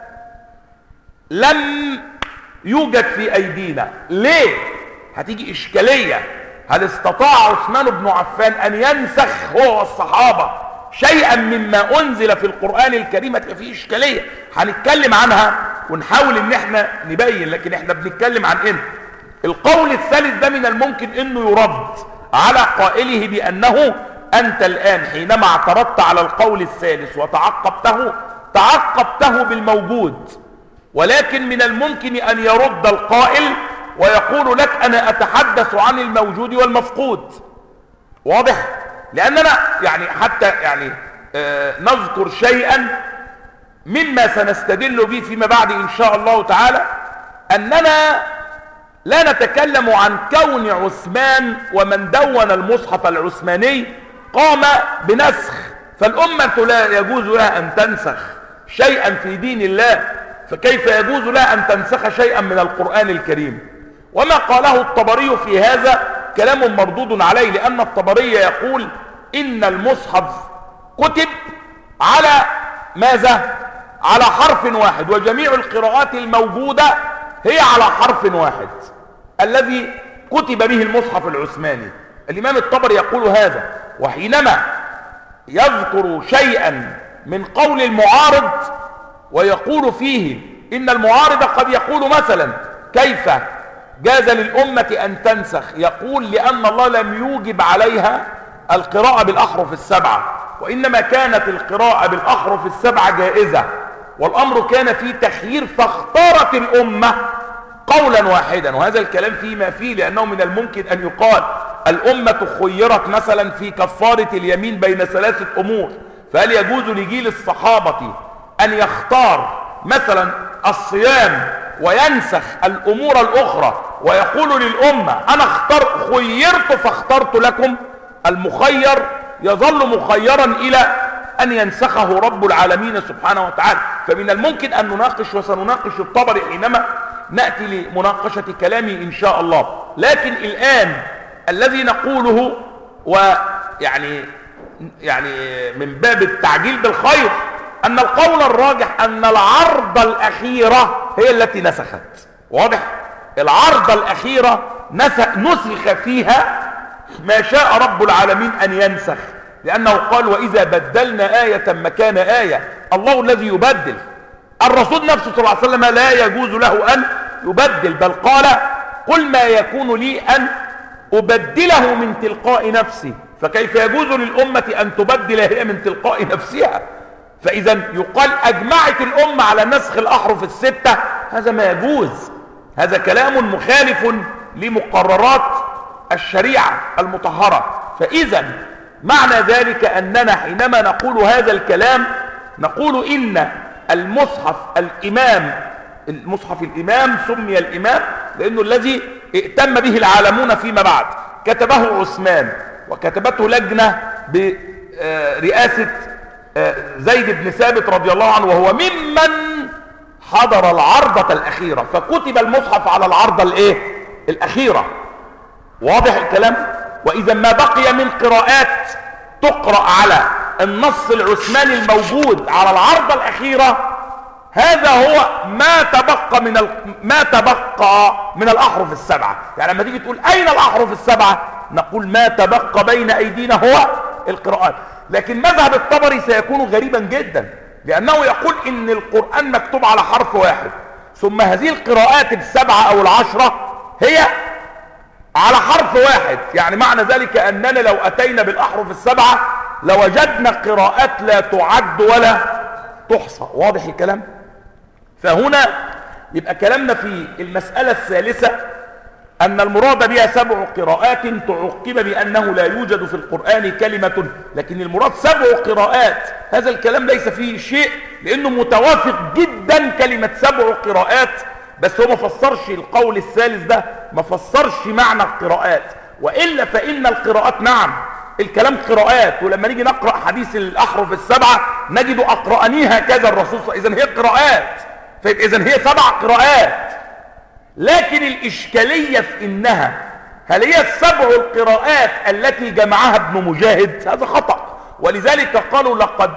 لم يوجد في أيدينا. ليه؟ هتيجي إشكالية. هل استطاع عثمان بن عفان أن ينسخ هو والصحابة شيئا مما أنزل في القرآن الكريم؟ فيه إشكالية هنتكلم عنها ونحاول ان احنا نبين، لكن احنا بنتكلم عن القول الثالث ده من الممكن انه يرد على قائله بأنه أنت الآن حينما اعترضت على القول الثالث تعقبته بالموجود، ولكن من الممكن أن يرد القائل ويقول لك أنا أتحدث عن الموجود والمفقود. واضح؟ لأننا يعني حتى يعني نذكر شيئا مما سنستدل به فيما بعد إن شاء الله تعالى، أننا لا نتكلم عن كون عثمان ومن دون المصحف العثماني قام بنسخ، فالأمة لا يجوز لها أن تنسخ شيئا في دين الله، فكيف يجوز لها أن تنسخ شيئا من القرآن الكريم؟ وما قاله الطبري في هذا كلام مردود عليه، لأن الطبري يقول إن المصحف كتب على ماذا؟ على حرف واحد، وجميع القراءات الموجودة هي على حرف واحد الذي كتب به المصحف العثماني. الإمام الطبري يقول هذا، وحينما يذكر شيئا من قول المعارض ويقول فيه إن المعارض قد يقول مثلا كيف جاز للأمة أن تنسخ، يقول لأن الله لم يوجب عليها القراءة بالأحرف السبعة، وإنما كانت القراءة بالأحرف السبعة جائزة، والأمر كان فيه تخيير فاختارت الأمة قولا واحدا. وهذا الكلام فيه ما فيه، لأنه من الممكن أن يقال الأمة خيرت مثلا في كفارة اليمين بين ثلاثة أمور، فهل يجوز لجيل الصحابة أن يختار مثلا الصيام وينسخ الأمور الأخرى ويقول للأمة أنا خيرت فاخترت لكم؟ المخير يظل مخيرا إلى أن ينسخه رب العالمين سبحانه وتعالى. فمن الممكن أن نناقش، وسنناقش الطبري حينما نأتي لمناقشة كلامي إن شاء الله. لكن الآن الذي نقوله ويعني من باب التعجيل بالخير أن القول الراجح أن العرض الأخيرة هي التي نسخت. واضح؟ العرض الأخيرة نسخ فيها ما شاء رب العالمين أن ينسخ، لأنه قال وإذا بدلنا آية مكان آية. الله الذي يبدل، الرسول نفسه صلى الله عليه وسلم لا يجوز له أن يبدل، بل قال قل ما يكون لي أن أبدله من تلقاء نفسي، فكيف يجوز للأمة أن تبدل هي من تلقاء نفسها؟ فإذا يقال أجمعت الأمة على نسخ الأحرف الستة، هذا ما يجوز، هذا كلام مخالف لمقررات الشريعة المطهرة. فإذا معنى ذلك أننا حينما نقول هذا الكلام نقول إن المصحف الإمام سمي الإمام لأنه الذي ائتم به العالمون فيما بعد، كتبه عثمان وكتبته لجنة برئاسة زيد بن ثابت رضي الله عنه، وهو ممن حضر العرضة الأخيرة، فكتب المصحف على العرضة الأخيرة. واضح الكلام؟ وإذا ما بقي من قراءات تقرأ على النص العثماني الموجود على العرضة الأخيرة، هذا هو ما تبقى من الأحرف السبعة. يعني لما تيجي تقول أين الأحرف السبعة، نقول ما تبقى بين أيدينا هو القراءات. لكن مذهب الطبري سيكون غريبا جدا، لأنه يقول إن القرآن مكتوب على حرف واحد، ثم هذه القراءات السبعة أو العشرة هي على حرف واحد. يعني معنى ذلك أننا لو أتينا بالأحرف السبعة لوجدنا قراءات لا تعد ولا تحصى. واضح الكلام؟ فهنا يبقى كلامنا في المسألة الثالثة أن المراد بها 7 قراءات تعقب بأنه لا يوجد في القرآن كلمة، لكن المراد 7 قراءات. هذا الكلام ليس فيه شيء، لأنه متوافق جدا كلمة 7 قراءات، بس هو ما فسرش القول الثالث ده، ما فسرش معنى القراءات. وإلا فإن القراءات نعم الكلام قراءات، ولما نيجي نقرأ حديث الأحرف السبعة نجد أقرأني هكذا الرسول، إذن هي قراءات، إذن هي 7 قراءات. لكن الإشكالية في إنها هل هي 7 القراءات التي جمعها ابن مجاهد؟ هذا خطأ، ولذلك قالوا لقد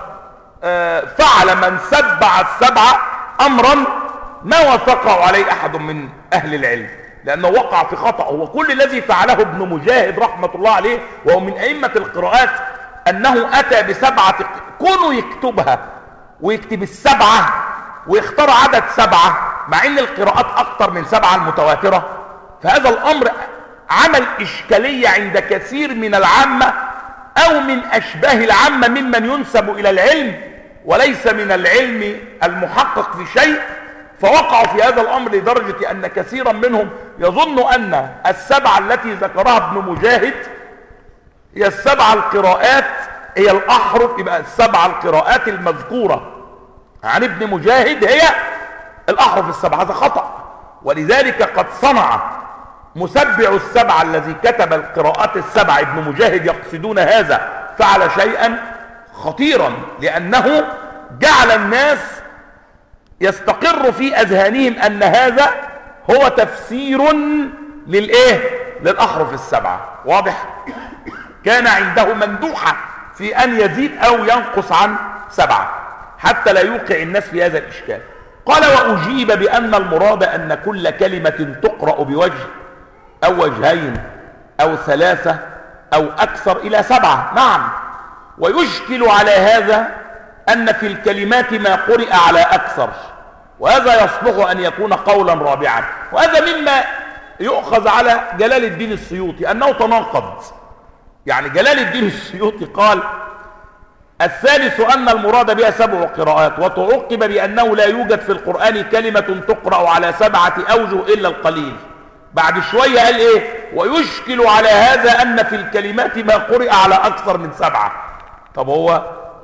فعل من سبع السبعة أمرا ما وافقه عليه أحد من أهل العلم، لأنه وقع في خطأ. وكل الذي فعله ابن مجاهد رحمة الله عليه وهو من أئمة القراءات أنه أتى ب7 كونه يكتبها ويكتب السبعة ويختار عدد 7 مع ان القراءات اكتر من 7 المتواترة. فهذا الامر عمل اشكالية عند كثير من العامة أو من أشباه العامة ممن ينسب إلى العلم وليس من العلم المحقق في شيء، فوقعوا في هذا الأمر لدرجة أن كثيرا منهم يظن أن السبعة التي ذكرها ابن مجاهد هي السبع القراءات، هي الأحرف، يبقى السبع القراءات المذكورة عن ابن مجاهد هي الأحرف السبعة. هذا خطأ، ولذلك قد صنع مسبع السبعة الذي كتب القراءات السبع ابن مجاهد يقصدون هذا، فعل شيئا خطيرا، لأنه جعل الناس يستقر في أذهانهم أن هذا هو تفسير للأحرف السبعة. واضح؟ كان عنده مندوحة في أن يزيد أو ينقص عن سبعة حتى لا يوقع الناس في هذا الإشكال. قال: وأجيب بأن المراد أن كل كلمة تقرأ بوجه أو وجهين أو ثلاثة أو أكثر إلى سبعة. نعم، ويشكل على هذا أن في الكلمات ما قرئ على أكثر، وهذا يصلح أن يكون قولا رابعا. وهذا مما يؤخذ على جلال الدين السيوطي أنه تناقض. يعني جلال الدين السيوطي قال: الثالث أن المراد بها سبع قراءات، وتعقب بأنه لا يوجد في القرآن كلمة تقرأ على 7 أوجه إلا القليل. بعد شوية قال إيه؟ ويشكل على هذا أن في الكلمات ما قرئ على أكثر من 7. طب هو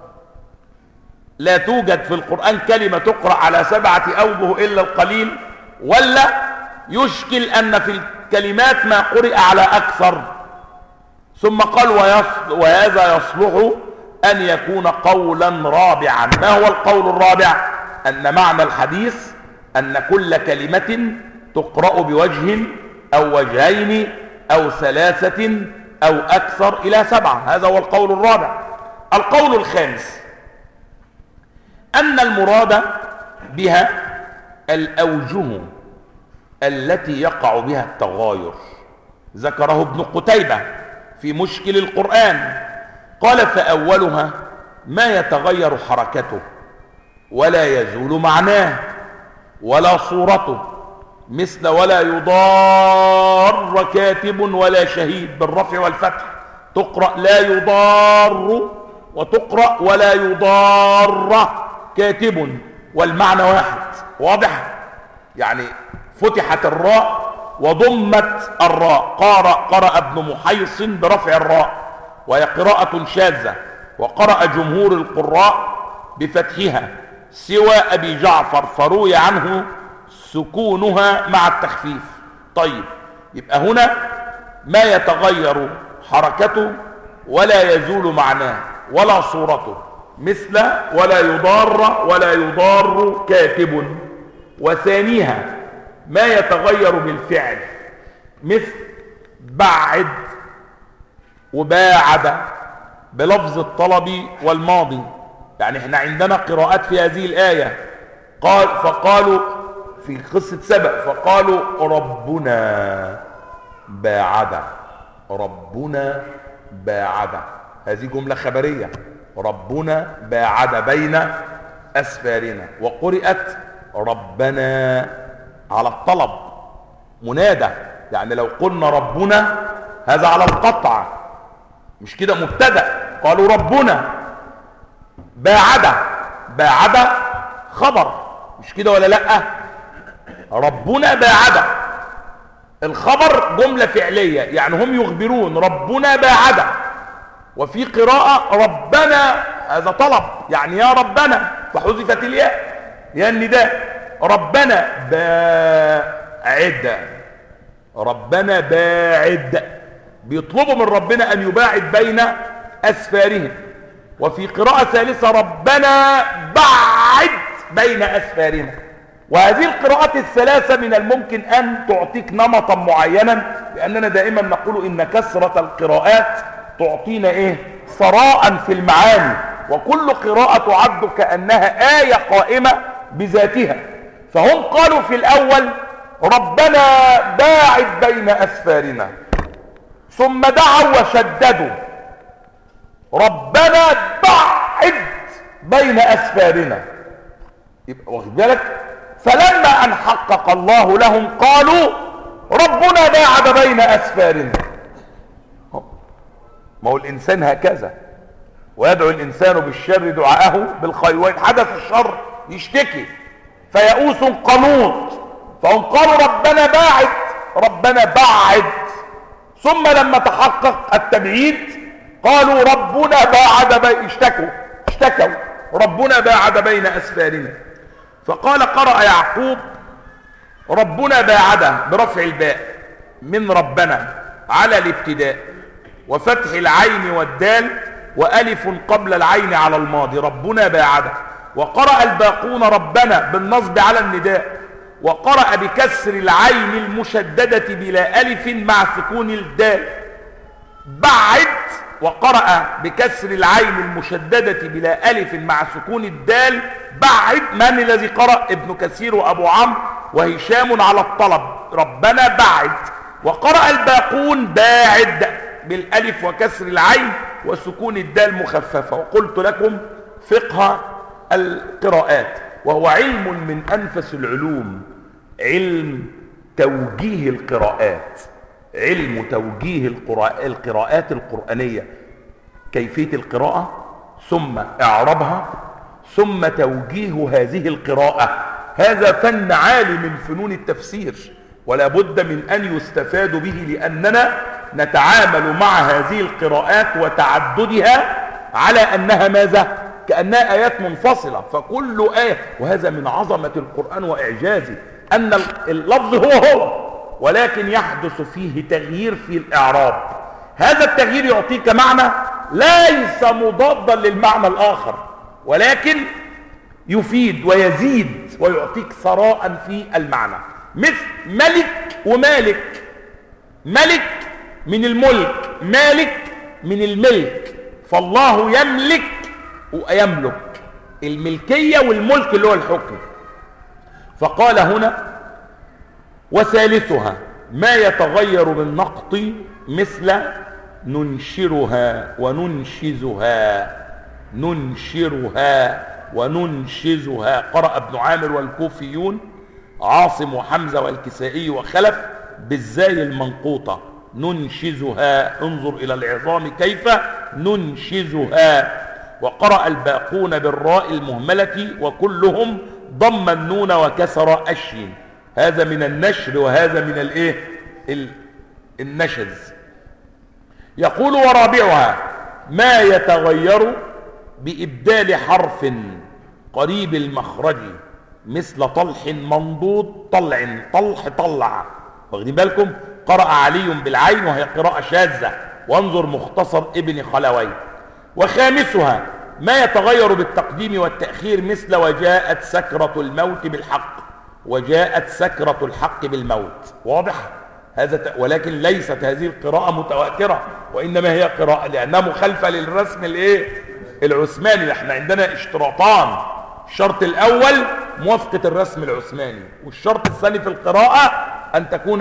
لا توجد في القرآن كلمة تقرأ على 7 أوجه إلا القليل، ولا يشكل أن في الكلمات ما قرئ على أكثر؟ ثم قال: وهذا يصلح أن يكون قولا رابعا. ما هو القول الرابع؟ أن معنى الحديث أن كل كلمة تقرأ بوجه أو وجهين أو ثلاثة أو أكثر إلى 7. هذا هو القول الرابع. القول الخامس أن المراد بها الأوجه التي يقع بها التغاير، ذكره ابن قتيبة في مشكل القرآن. قال: فأولها ما يتغير حركته ولا يزول معناه ولا صورته، مثل ولا يضار كاتب ولا شهيد بالرفع والفتح. تقرأ لا يضار وتقرأ ولا يضار كاتب، والمعنى واحد. واضح؟ يعني فتحت الراء وضمت الراء. قرأ ابن محيصن برفع الراء، وهي قراءة شاذة، وقرأ جمهور القراء بفتحها سوى أبي جعفر، فروي عنه سكونها مع التخفيف. طيب، يبقى هنا ما يتغير حركته ولا يزول معناه ولا صورته، مثل ولا يضار ولا يضار كاتب. وثانيها ما يتغير بالفعل، مثل بعد وباعد بلفظ الطلب والماضي. يعني احنا عندنا قراءات في هذه الآية، فقالوا في قصة سبأ، فقالوا ربنا باعد. ربنا باعد، هذه جملة خبرية. ربنا باعد بين أسفارنا. وقرئت ربنا على الطلب منادى، يعني لو قلنا ربنا هذا على القطع، مش كده مبتدأ. قالوا ربنا باعد خبر، مش كده ولا لا؟ ربنا باعد الخبر جملة فعلية، يعني هم يخبرون ربنا باعد. وفي قراءة ربنا هذا طلب، يعني يا ربنا، فحذفت الياء يا النداء. ربنا باعد، ربنا باعد، بيطلبوا من ربنا أن يباعد بين أسفارهم. وفي قراءة ثالثة ربنا باعد بين أسفارنا. وهذه القراءات الثلاثة من الممكن أن تعطيك نمطا معينا، لأننا دائما نقول إن كثرة القراءات تعطينا ثراء في المعاني، وكل قراءة تعد كأنها آية قائمة بذاتها. فهم قالوا في الأول ربنا باعد بين أسفارنا، ثم دعوا وشددوا ربنا باعد بين أسفارنا. يبقى واخد بالك؟ فلما أن حقق الله لهم قالوا ربنا باعد بين أسفارنا. ما هو الإنسان هكذا، ويدعو الإنسان بالشر دعاءه بالخير، وإن حدث الشر يشتكي فيئوس قنوط، فهم قالوا ربنا باعد، ربنا بعد، ثم لما تحقق التبعيد قالوا ربنا باعد بين، اشتكوا ربنا باعد بين أسفارنا. فقال قرأ يعقوب ربنا باعد برفع الباء من ربنا على الابتداء، وفتح العين والدال، وألف قبل العين على الماضي، ربنا باعد. وقرأ الباقون ربنا بالنصب على النداء، وقرأ بكسر العين المشددة بلا ألف مع سكون الدال بعد، وقرأ بكسر العين المشددة بلا ألف مع سكون الدال بعد. من الذي قرأ؟ ابن كثير وأبو عمرو وهشام على الطلب، ربنا بعد. وقرأ الباقون باعد بالألف وكسر العين وسكون الدال مخففة. وقلت لكم فقه القراءات وهو علم من أنفس العلوم، علم توجيه القراءات، علم توجيه القراءات القرآنية، كيفية القراءة ثم إعرابها ثم توجيه هذه القراءة. هذا فن عالي من فنون التفسير، ولا بد من أن يستفاد به، لأننا نتعامل مع هذه القراءات وتعددها على أنها ماذا؟ كأنها آيات منفصلة، فكل آية، وهذا من عظمة القرآن وإعجازه أن اللفظ هو ولكن يحدث فيه تغيير في الإعراب. هذا التغيير يعطيك معنى ليس مضادا للمعنى الآخر، ولكن يفيد ويزيد ويعطيك ثراء في المعنى. مثل ملك ومالك، ملك من الملك، مالك من الملك، فالله يملك ويملك، الملكية والملك اللي هو الحكم. فقال هنا وثالثها ما يتغير بالنقط مثل ننشرها وننشزها، ننشرها وننشزها. قرأ ابن عامر والكوفيون، عاصم وحمزة والكسائي وخلف بالزاي المنقوطة، ننشزها، انظر إلى العظام كيف ننشزها. وقرأ الباقون بالراء المهملة وكلهم ضم النون وكسر الشين، هذا من النشر وهذا من الايه النشز. يقول ورابعها ما يتغير بإبدال حرف قريب المخرج مثل طلح منضود، طلع، طلح، طلع، واخدين بالكم؟ قرأ علي بالعين وهي قراءة شاذة، وانظر مختصر ابن خلوي. وخامسها ما يتغير بالتقديم والتأخير مثل وجاءت سكرة الموت بالحق، وجاءت سكرة الحق بالموت، واضح هذا؟ ولكن ليست هذه القراءة متواترة، وإنما هي قراءة لأنها مخالفة للرسم العثماني. احنا عندنا اشتراطان، الشرط الأول موافقة الرسم العثماني، والشرط الثاني في القراءة أن تكون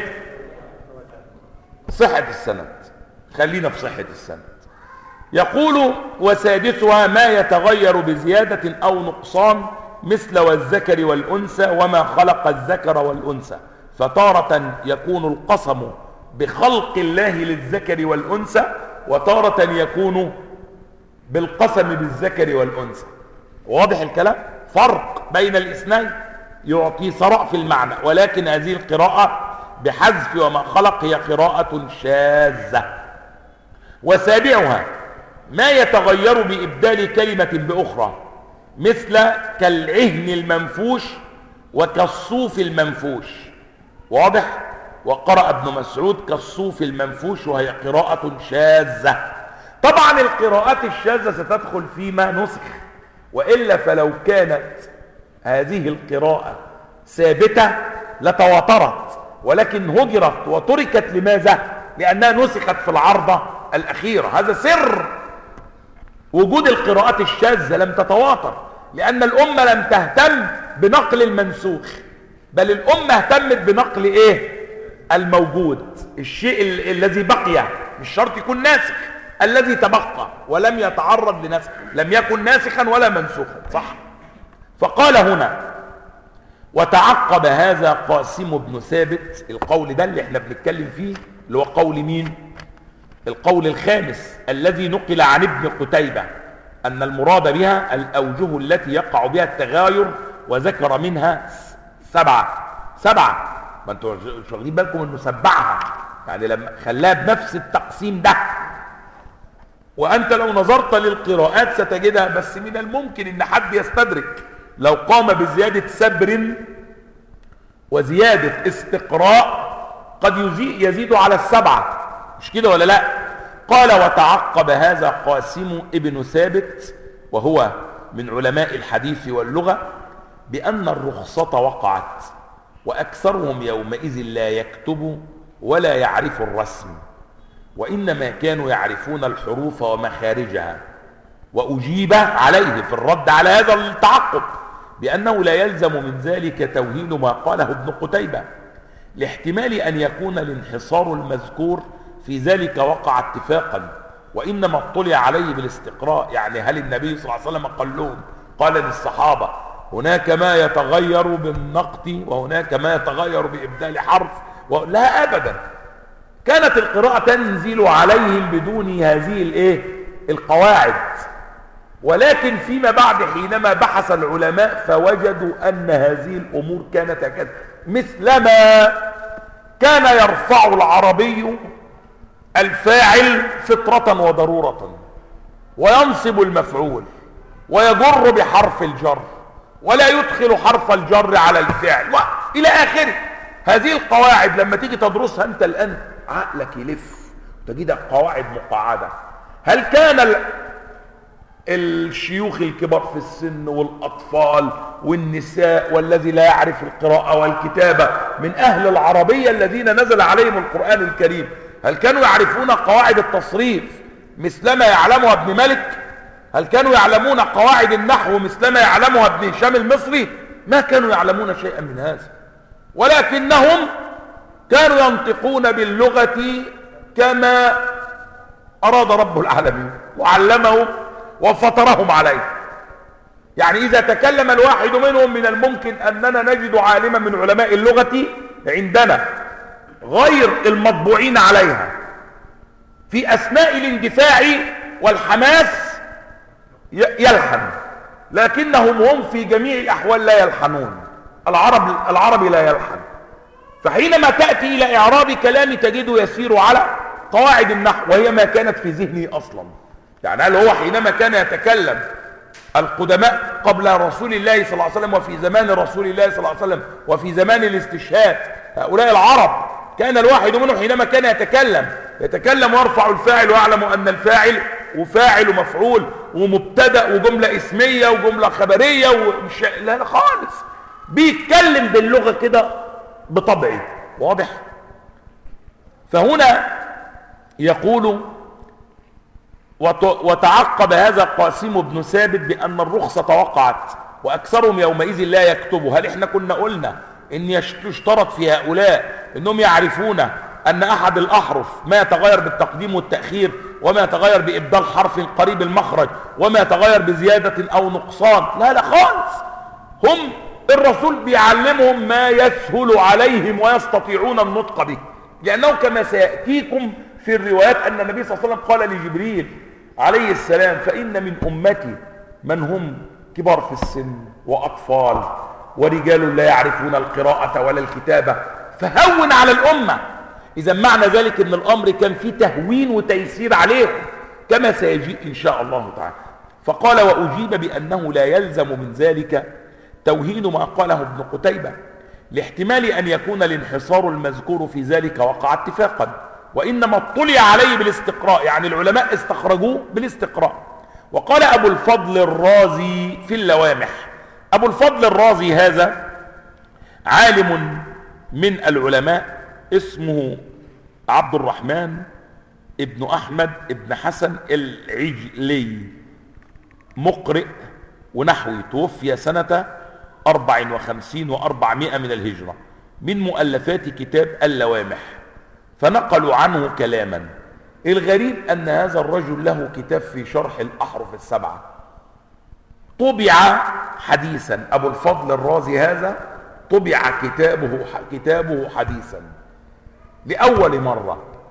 صحة السند. خلينا في صحة السند. يقول وسادسها ما يتغير بزيادة أو نقصان مثل والذكر والأنثى وما خلق الذكر والأنثى، فتارة يكون القسم بخلق الله للذكر والأنثى، وتارة يكون بالقسم بالذكر والأنثى. واضح الكلام؟ فرق بين الاثنين يعطي ثراء في المعنى، ولكن هذه القراءة بحذف وما خلق هي قراءة شاذة. وسابعها ما يتغير بإبدال كلمة بأخرى مثل كالعهن المنفوش وكالصوف المنفوش، واضح؟ وقرأ ابن مسعود كالصوف المنفوش وهي قراءة شاذة. طبعا القراءات الشاذة ستدخل فيما نسخ، وإلا فلو كانت هذه القراءة ثابتة لتواترت، ولكن هجرت وتركت. لماذا؟ لأنها نسخت في العرضة الأخيرة. هذا سر وجود القراءات الشاذة، لم تتواتر لأن الأمة لم تهتم بنقل المنسوخ، بل الأمة اهتمت بنقل الموجود، الشيء الذي بقي، مش شرط يكون ناسخ، الذي تبقى ولم يتعرض لنسخ، لم يكن ناسخا ولا منسوخا، صح؟ فقال هنا وتعقب هذا قاسم بن ثابت، القول ده اللي احنا بنتكلم فيه اللي هو قول مين؟ القول الخامس الذي نقل عن ابن قتيبة أن المراد بها الأوجه التي يقع بها التغاير، وذكر منها سبعة. ما انتوا مش واخدين بالكم انه سبعها، يعني لما خلاها بنفس التقسيم ده. وانت لو نظرت للقراءات ستجدها، بس من الممكن ان حد يستدرك لو قام بزيادة سبر وزيادة استقراء قد يزيد على السبعة، مش كده ولا لا؟ قال: وتعقب هذا قاسم ابن ثابت وهو من علماء الحديث واللغة بأن الرخصة وقعت، وأكثرهم يومئذ لا يكتب ولا يعرف الرسم، وإنما كانوا يعرفون الحروف ومخارجها. وأجيب عليه في الرد على هذا التعقب بأنه لا يلزم من ذلك توهين ما قاله ابن قتيبة، لاحتمال أن يكون الانحصار المذكور في ذلك وقع اتفاقا، وإنما اطلع عليه بالاستقراء. يعني هل النبي صلى الله عليه وسلم قال لهم، قال للصحابة هناك ما يتغير بالنقط وهناك ما يتغير بإبدال حرف؟ لا أبدا، كانت القراءة تنزل عليهم بدون هذه القواعد. ولكن فيما بعد حينما بحث العلماء فوجدوا أن هذه الأمور كانت هكذا، مثلما كان يرفع العربي الفاعل فطرة وضرورة، وينصب المفعول، ويجر بحرف الجر، ولا يدخل حرف الجر على الفعل، إلى آخره. هذه القواعد لما تيجي تدرسها أنت الآن عقلك يلف تجدها قواعد مقعدة. هل كان الشيوخ الكبار في السن والأطفال والنساء والذي لا يعرف القراءة والكتابة من أهل العربية الذين نزل عليهم القرآن الكريم، هل كانوا يعرفون قواعد التصريف مثلما يعلمها ابن مالك؟ هل كانوا يعلمون قواعد النحو مثلما يعلمها ابن هشام المصري؟ ما كانوا يعلمون شيئا من هذا، ولكنهم كانوا ينطقون باللغة كما أراد رب العالمين وعلمهم وفطرهم عليه. يعني إذا تكلم الواحد منهم من الممكن أننا نجد عالما من علماء اللغة عندنا غير المطبوعين عليها في أثناء الاندفاع والحماس يلحن، لكنهم هم في جميع الأحوال لا يلحنون. العربي لا يلحن، فحينما تأتي إلى إعراب كلام تجده يسير على قواعد النحو، وهي ما كانت في ذهنه أصلا. يعني هل هو حينما كان يتكلم القدماء قبل رسول الله صلى الله عليه وسلم وفي زمان رسول الله صلى الله عليه وسلم وفي زمان الاستشهاد، هؤلاء العرب كان الواحد منهم حينما كان يتكلم ويرفع الفاعل ويعلم أن الفاعل وفاعل ومفعول ومبتدأ وجملة اسمية وجملة خبرية لا خالص، بيتكلم باللغة كده بطبعه، واضح؟ فهنا يقول: وتعقب هذا قاسم بن ثابت بأن الرخصة وقعت وأكثرهم يومئذ لا يكتب. هل احنا كنا قلنا ان يشترط في هؤلاء انهم يعرفون ان احد الاحرف ما يتغير بالتقديم والتأخير، وما يتغير بإبدال حرف قريب المخرج، وما يتغير بزيادة او نقصان؟ لا خالص، هم الرسول بيعلمهم ما يسهل عليهم ويستطيعون النطق به، لأنه كما سيأتيكم في الروايات أن النبي صلى الله عليه وسلم قال لجبريل عليه السلام: فإن من أمتي من هم كبار في السن وأطفال ورجال لا يعرفون القراءة ولا الكتابة، فهون على الأمة. إذا معنى ذلك أن الأمر كان فيه تهوين وتيسير عليهم كما سيجيء إن شاء الله تعالى. فقال: وأجيب بأنه لا يلزم من ذلك توهين ما قاله ابن قتيبة، لاحتمال أن يكون الانحصار المذكور في ذلك وقع اتفاقا، وإنما اطلع عليه بالاستقراء، يعني العلماء استخرجوه بالاستقراء. وقال أبو الفضل الرازي في اللوامح. أبو الفضل الرازي هذا عالم من العلماء اسمه عبد الرحمن ابن أحمد ابن حسن العجلي، مقرئ ونحوي، توفي سنة 54 و400 من الهجرة، من مؤلفات كتاب اللوامح، فنقلوا عنه كلاما. الغريب أن هذا الرجل له كتاب في شرح الأحرف السبعة، طبع حديثا. أبو الفضل الرازي هذا طبع كتابه حديثا لأول مرة،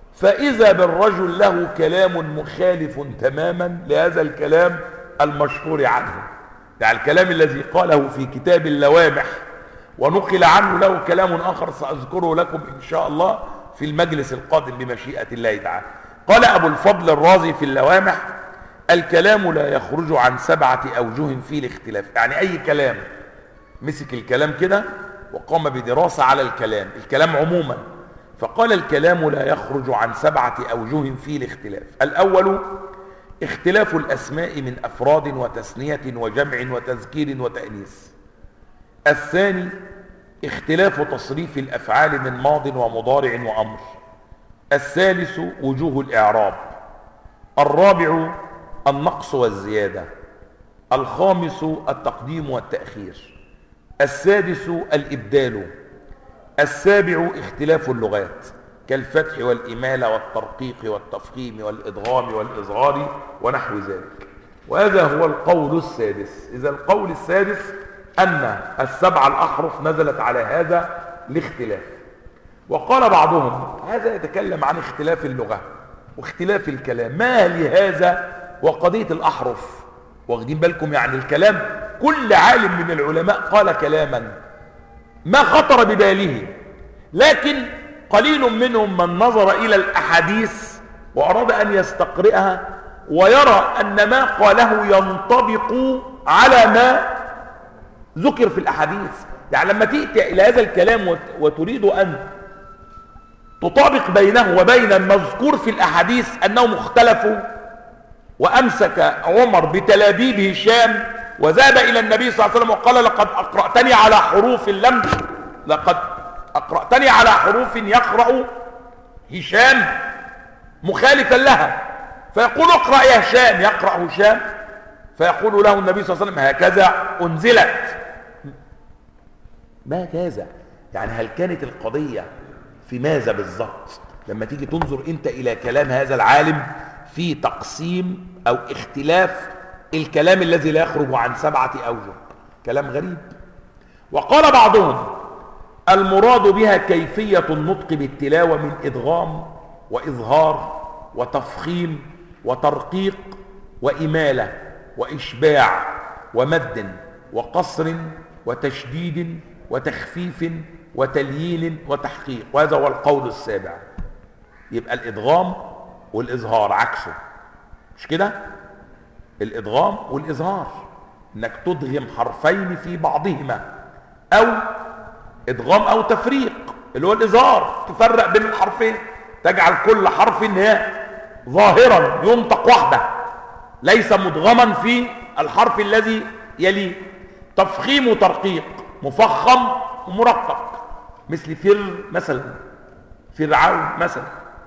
فإذا بالرجل له كلام مخالف تماما لهذا الكلام المشهور عنه، يعني الكلام الذي قاله في كتاب اللوامح ونقل عنه له كلام آخر سأذكره لكم إن شاء الله في المجلس القادم بمشيئة الله تعالى. قال أبو الفضل الرازي في اللوامح: الكلام لا يخرج عن 7 أوجه في الاختلاف. يعني أي كلام مسك الكلام كده وقام بدراسة على الكلام عموما، فقال: الكلام لا يخرج عن 7 أوجه في الاختلاف. الأول اختلاف الأسماء من أفراد وتثنية وجمع وتذكير وتأنيث. الثاني اختلاف تصريف الأفعال من ماض ومضارع وأمر. الثالث وجوه الإعراب. الرابع النقص والزيادة. الخامس التقديم والتأخير. السادس الإبدال. السابع اختلاف اللغات كالفتح والإمالة والترقيق والتفخيم والإدغام والإظهار ونحو ذلك. وهذا هو القول السادس. إذا القول السادس أن 7 الأحرف نزلت على هذا الاختلاف. وقال بعضهم هذا يتكلم عن اختلاف اللغة واختلاف الكلام، ما لهذا وقضية الأحرف؟ واخدين بالكم؟ يعني الكلام كل عالم من العلماء قال كلاما ما خطر بباله، لكن قليل منهم من نظر إلى الأحاديث وأراد أن يستقرئها ويرى أن ما قاله ينطبق على ما ذكر في الأحاديث. يعني لما تأتي إلى هذا الكلام وتريد أن تطابق بينه وبين المذكور في الأحاديث أنهم اختلفوا، وأمسك عمر بتلابيب هشام وذهب إلى النبي صلى الله عليه وسلم وقال: لقد أقرأتني على حروف يقرأ هشام مخالفا لها، فيقول: اقرأ يا هشام. يقرأ هشام فيقول له النبي صلى الله عليه وسلم: هكذا أنزلت. ما هذا؟ يعني هل كانت القضية في ماذا بالضبط؟ لما تيجي تنظر انت الى كلام هذا العالم في تقسيم او اختلاف الكلام الذي لا يخرج عن 7 أوجه، كلام غريب. وقال بعضهم: المراد بها كيفية النطق بالتلاوة من إدغام وإظهار وتفخيم وترقيق وإمالة وإشباع ومد وقصر وتشديد وتخفيف وتليين وتحقيق. وهذا هو القول السابع. يبقى الإدغام والإظهار عكسه، مش كده؟ الإدغام والإظهار إنك تدغم حرفين في بعضهما، أو إدغام أو تفريق اللي هو الإظهار، تفرق بين الحرفين، تجعل كل حرف ظاهرا ينطق وحده ليس مدغما في الحرف الذي يليه. تفخيم وترقيق، مفخم ومرقق، مثل فر مثلا، فرعون مثلا،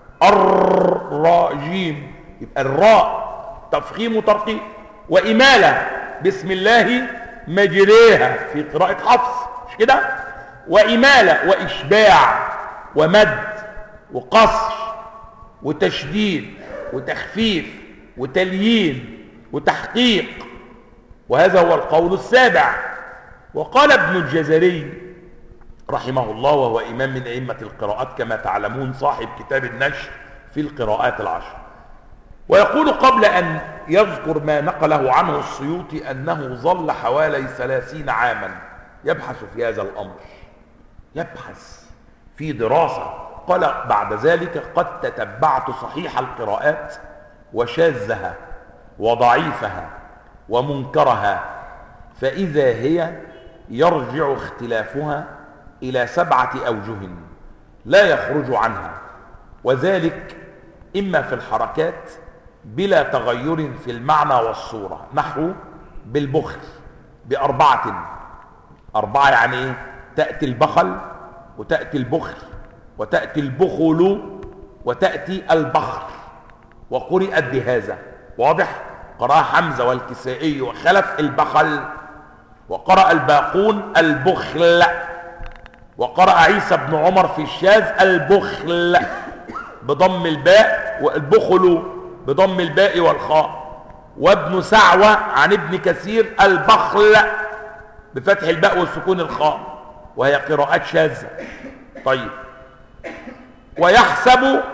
الراجيم، يبقى الراء تفخيم وترقيق. وإمالة، بسم الله مجريها في قراءة حفص، مش كده؟ وإمالة وإشباع ومد وقصر وتشديد وتخفيف وتليين وتحقيق. وهذا هو القول السابع. وقال ابن الجزري رحمه الله، وهو إمام من أئمة القراءات كما تعلمون، صاحب كتاب النشر في القراءات العشر، ويقول قبل أن يذكر ما نقله عنه السيوطي أنه ظل حوالي 30 عاما يبحث في هذا الأمر، يبحث في دراسة. قال بعد ذلك: قد تتبعت صحيح القراءات وشاذها وضعيفها ومنكرها، فإذا هي يرجع اختلافها إلى 7 أوجه لا يخرج عنها، وذلك إما في الحركات بلا تغير في المعنى والصورة، نحو بالبخل بأربعة. يعني إيه؟ تأتي البخل وتأتي البخل وتأتي البخل وتأتي البخل، وقرئت بهذا، واضح؟ قرأ حمزة والكسائي وخلف البخل، وقرأ الباقون البخل، وقرأ عيسى بن عمر في الشاذ البخل بضم الباء، والبخل بضم الباء والخاء، وابن سعوة عن ابن كثير البخل بفتح الباء وسكون الخاء، وهي قراءات شاذة. طيب، ويحسب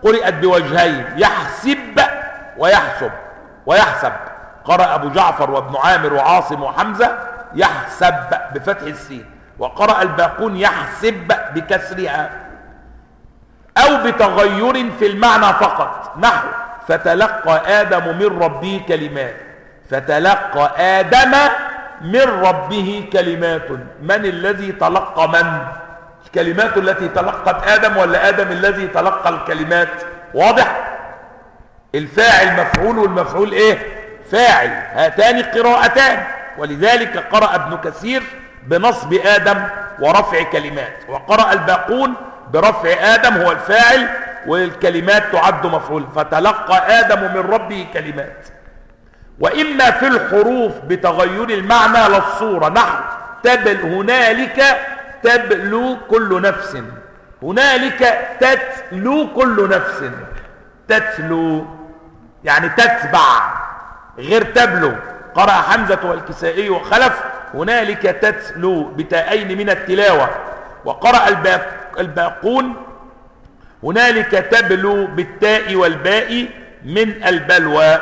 قرئت بوجهين، يحسب ويحسب ويحسب. قرأ أبو جعفر وابن عامر وعاصم وحمزة يحسب بفتح السين، وقرأ الباقون يحسب بكسرها، أو بتغير في المعنى فقط، نحو فتلقى آدم من ربه كلمات. فتلقى آدم من ربه كلمات. من الذي تلقى من؟ الكلمات التي تلقت آدم ولا آدم الذي تلقى الكلمات؟ واضح؟ الفاعل مفعول والمفعول ايه؟ فاعل. هاتان قراءتان، ولذلك قرأ ابن كثير بنصب آدم ورفع كلمات، وقرأ الباقون برفع آدم هو الفاعل والكلمات تعد مفعول. فتلقى آدم من ربه كلمات. وإما في الحروف بتغير المعنى للصورة، نحو هنالك تبلو كل نفس. هنالك تتلو كل نفس. تتلو يعني تتبع غير تبلو. قرأ حمزة والكسائي وخلف هنالك تتلو بتاءين من التلاوة. وقرأ الباقون هنالك تبلو بالتاء والباء من البلوى.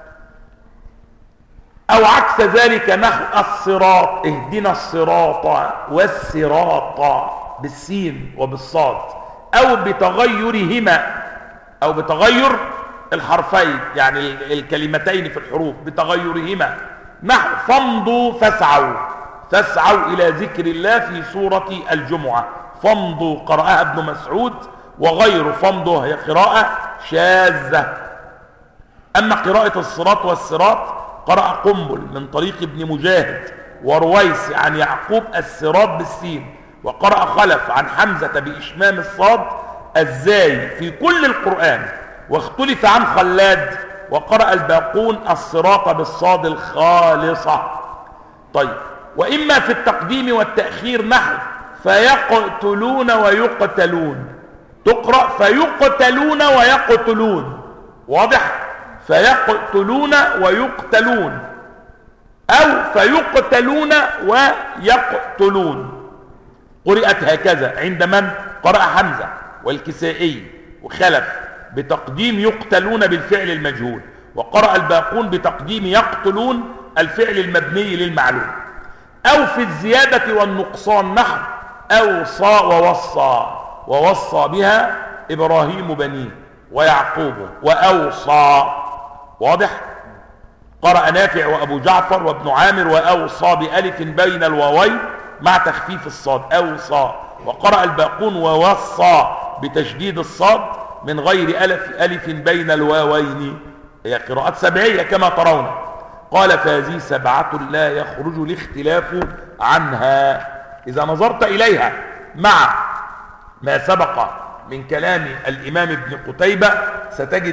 أو عكس ذلك، نحو الصراط، اهدنا الصراط والصراط بالسين وبالصاد. أو بتغيرهما، أو بتغير الحرفين يعني الكلمتين في الحروف بتغيرهما، نحو فامضوا فاسعوا. فاسعوا إلى ذكر الله في سورة الجمعة. فامضوا قرأها ابن مسعود، وغير فامضوا هي قراءة شاذة. أما قراءة الصراط والصراط قرأ قنبل من طريق ابن مجاهد ورويس عن يعقوب الصراط بالسين، وقرأ خلف عن حمزة بإشمام الصاد الزاي في كل القرآن، واختلف عن خلاد، وقرأ الباقون الصراط بالصاد الخالصة. طيب، وإما في التقديم والتأخير، نحو فيقتلون ويقتلون. تقرأ فيقتلون ويقتلون. واضح؟ فيقتلون ويقتلون، أو فيقتلون ويقتلون. قرأت هكذا عند من؟ قرأ حمزة والكسائي وخلف بتقديم يقتلون بالفعل المجهول، وقرأ الباقون بتقديم يقتلون الفعل المبني للمعلوم. أو في الزيادة والنقصان، نحو أوصى ووصى. ووصى بها إبراهيم بنيه ويعقوب وأوصى. واضح؟ قرأ نافع وأبو جعفر وابن عامر وأوصى بألف بين الواوين مع تخفيف الصاد، أوصى. وقرأ الباقون ووصى بتشديد الصاد من غير ألف بين الواوين. هي قراءات سبعية كما ترون. قال فهذه سبعة لا يخرج الاختلاف عنها. إذا نظرت إليها مع ما سبق من كلام الإمام ابن قتيبة ستجد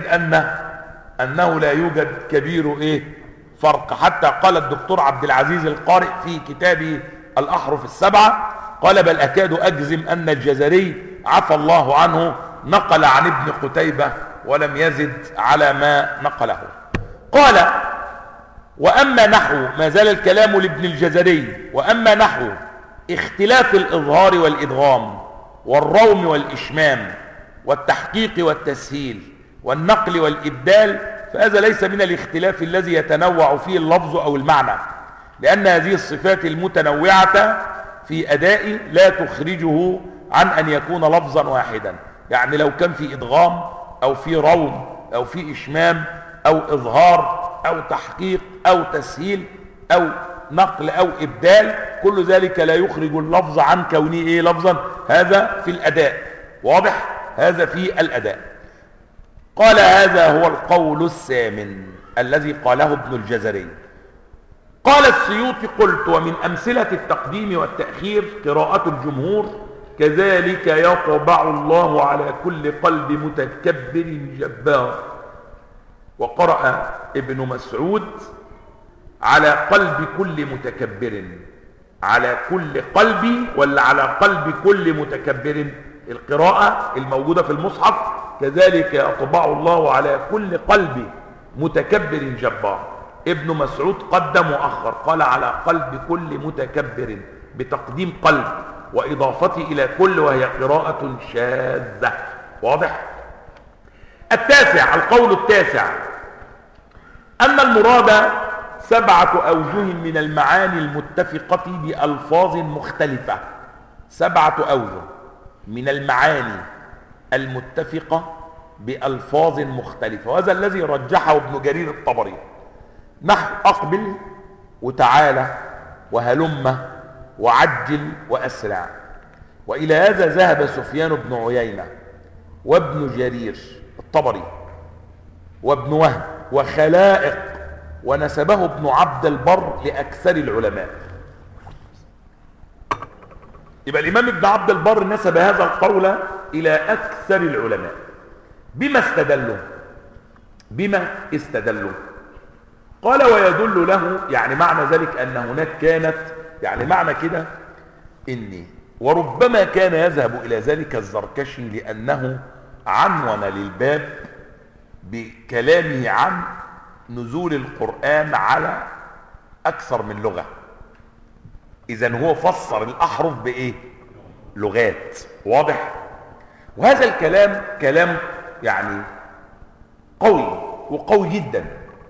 أنه لا يوجد كبير فرق. حتى قال الدكتور عبد العزيز القارئ في كتابه الأحرف السبعة، قال بل أكاد أجزم أن الجزري عفى الله عنه نقل عن ابن قتيبة ولم يزد على ما نقله. قال وأما نحو، ما زال الكلام لابن الجزري، وأما نحو اختلاف الإظهار والإدغام والروم والإشمام والتحقيق والتسهيل والنقل والإبدال، فهذا ليس من الاختلاف الذي يتنوع فيه اللفظ أو المعنى، لأن هذه الصفات المتنوعة في أداء لا تخرجه عن أن يكون لفظا واحدا. يعني لو كان في إدغام أو في روم أو في إشمام أو إظهار أو تحقيق أو تسهيل أو نقل أو إبدال، كل ذلك لا يخرج اللفظ عن كونه لفظا. هذا في الأداء. واضح؟ هذا في الأداء. قال هذا هو القول الثامن الذي قاله ابن الجزري. قال السيوطي قلت ومن أمثلة التقديم والتأخير قراءة الجمهور كذلك يطبع الله على كل قلب متكبر جبار. وقرأ ابن مسعود على قلب كل متكبر. على كل قلب ولا على قلب كل متكبر؟ القراءة الموجودة في المصحف كذلك يطبع الله على كل قلب متكبر جبار. ابن مسعود قدم وأخر، قال على قلب كل متكبر بتقديم قلب وإضافته إلى كل، وهي قراءة شاذة. واضح؟ التاسع، القول التاسع أن المراد 7 أوجه من المعاني المتفقة بألفاظ مختلفة. 7 أوجه من المعاني المتفقة بألفاظ مختلفة، وهذا الذي رجحه ابن جرير الطبري، نحو أقبل وتعالى وهلم وعجل وأسرع. وإلى هذا ذهب سفيان بن عيينة وابن جرير الطبري وابن وهب وخلائق، ونسبه ابن عبد البر لأكثر العلماء. يبقى الإمام ابن عبد البر نسب هذا القول إلى أكثر العلماء. بما استدلوا؟ قال ويدل له، يعني معنى ذلك أن هناك كانت، يعني معنى كده إني وربما كان يذهب إلى ذلك الزركشي لأنه عنون للباب بكلامه عن نزول القرآن على أكثر من لغة. إذن هو فسر الأحرف بإيه؟ لغات. واضح؟ وهذا الكلام كلام يعني قوي جدا،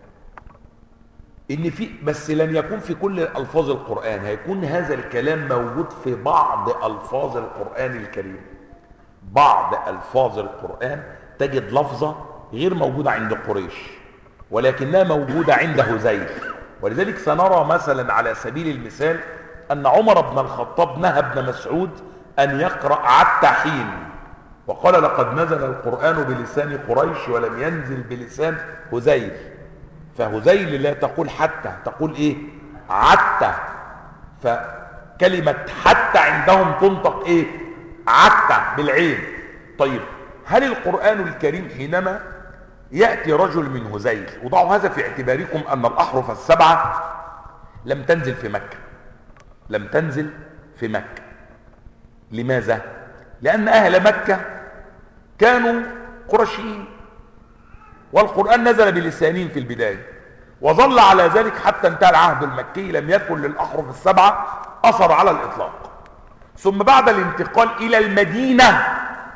إن في بس لن يكون في كل ألفاظ القرآن، هيكون هذا الكلام موجود في بعض ألفاظ القرآن الكريم. بعض ألفاظ القرآن تجد لفظة غير موجودة عند قريش ولكنها موجودة عند هذيل. ولذلك سنرى مثلا على سبيل المثال أن عمر بن الخطاب نهى ابن مسعود أن يقرأ عتى حين، وقال لقد نزل القرآن بلسان قريش ولم ينزل بلسان هذيل. فهذيل لا تقول حتى، تقول ايه؟ عتى. فكلمة حتى عندهم تنطق ايه؟ عتى بالعين. طيب هل القرآن الكريم حينما يأتي رجل من هذيل، وضعوا هذا في اعتباركم أن الأحرف 7 لم تنزل في مكة، لم تنزل في مكة. لماذا؟ لأن أهل مكة كانوا قرشيين، والقرآن نزل بلسانين في البداية، وظل على ذلك حتى انتهى العهد المكي، لم يكن للأحرف 7 أثر على الإطلاق. ثم بعد الانتقال إلى المدينة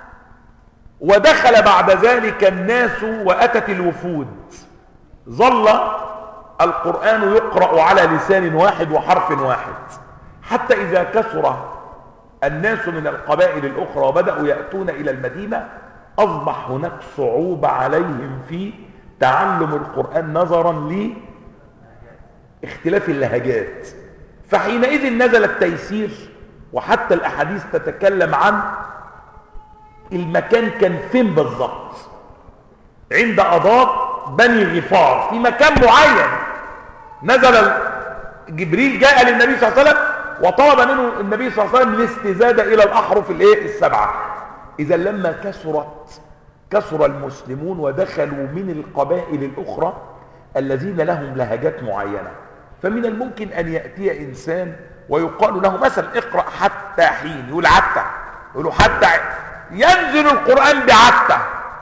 ودخل بعد ذلك الناس وأتت الوفود، ظل القرآن يقرأ على لسان واحد وحرف واحد، حتى إذا كثر الناس من القبائل الأخرى وبدأوا يأتون إلى المدينة أصبح هناك صعوبة عليهم في تعلم القرآن نظرا لاختلاف اللهجات. فحينئذ نزل التيسير، وحتى الأحاديث تتكلم عن المكان كان فين بالضبط، عند أضاء بني غفار في مكان معين. نزل جبريل جاء للنبي صلى الله عليه وسلم وطلب منه النبي صلى الله عليه وسلم الاستزادة إلى الأحرف ال7. إذا لما كثر المسلمون ودخلوا من القبائل الأخرى الذين لهم لهجات معينة، فمن الممكن أن يأتي إنسان ويقال له مثلا اقرأ حتى حين، يقول عتى، يقولوا حتى ينزل القرآن بعتى.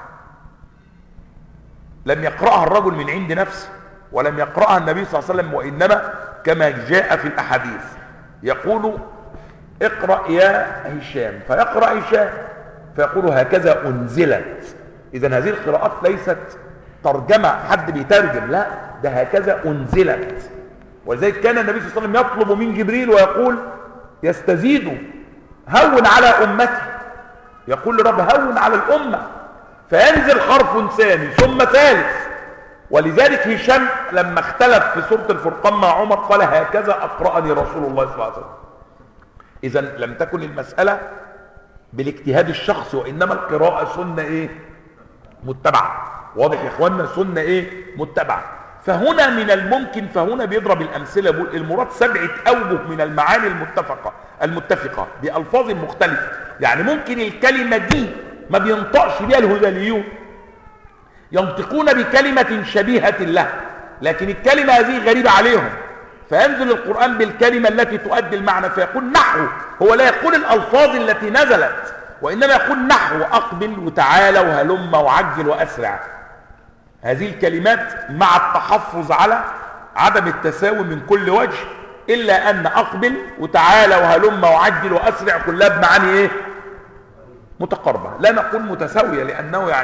لم يقرأها الرجل من عند نفسه، ولم يقرأها النبي صلى الله عليه وسلم، وإنما كما جاء في الأحاديث يقول اقرأ يا هشام، فيقرأ هشام فيقول هكذا أنزلت. إذن هذه القراءات ليست ترجمة حد بيترجم، لا، ده هكذا أنزلت. ولذلك كان النبي صلى الله عليه وسلم يطلب من جبريل ويقول يستزيد، هون على أمتي، يقول لرب هون على الأمة، فينزل حرف ثاني ثم ثالث. ولذلك هشام لما اختلف في سورة الفرقان مع عمر قال هكذا أقرأني رسول الله صلى الله عليه وسلم. إذن لم تكن المسألة بالاجتهاد الشخصي، وإنما القراءة سنة إيه؟ متبعة. واضح يا إخواننا؟ سنة إيه؟ متبعة. فهنا من الممكن، فهنا بيضرب الأمثلة، بيقول المراد 7 أوجه من المعاني المتفقة بألفاظ مختلفة. يعني ممكن الكلمة دي ما بينطقش بها الهذليون، ينطقون بكلمة شبيهة له، لكن الكلمة هذه غريبة عليهم، فينزل القرآن بالكلمة التي تؤدي المعنى، فيقول نحو. هو لا يقول الألفاظ التي نزلت، وإنما يقول نحو أقبل وتعالى وهلم وعجل وأسرع. هذه الكلمات مع التحفظ على عدم التساوي من كل وجه، إلا أن أقبل وتعالى وهلم وعجل وأسرع كلها بمعاني إيه؟ متقاربة. لا نقول متساوية، لأنه يعني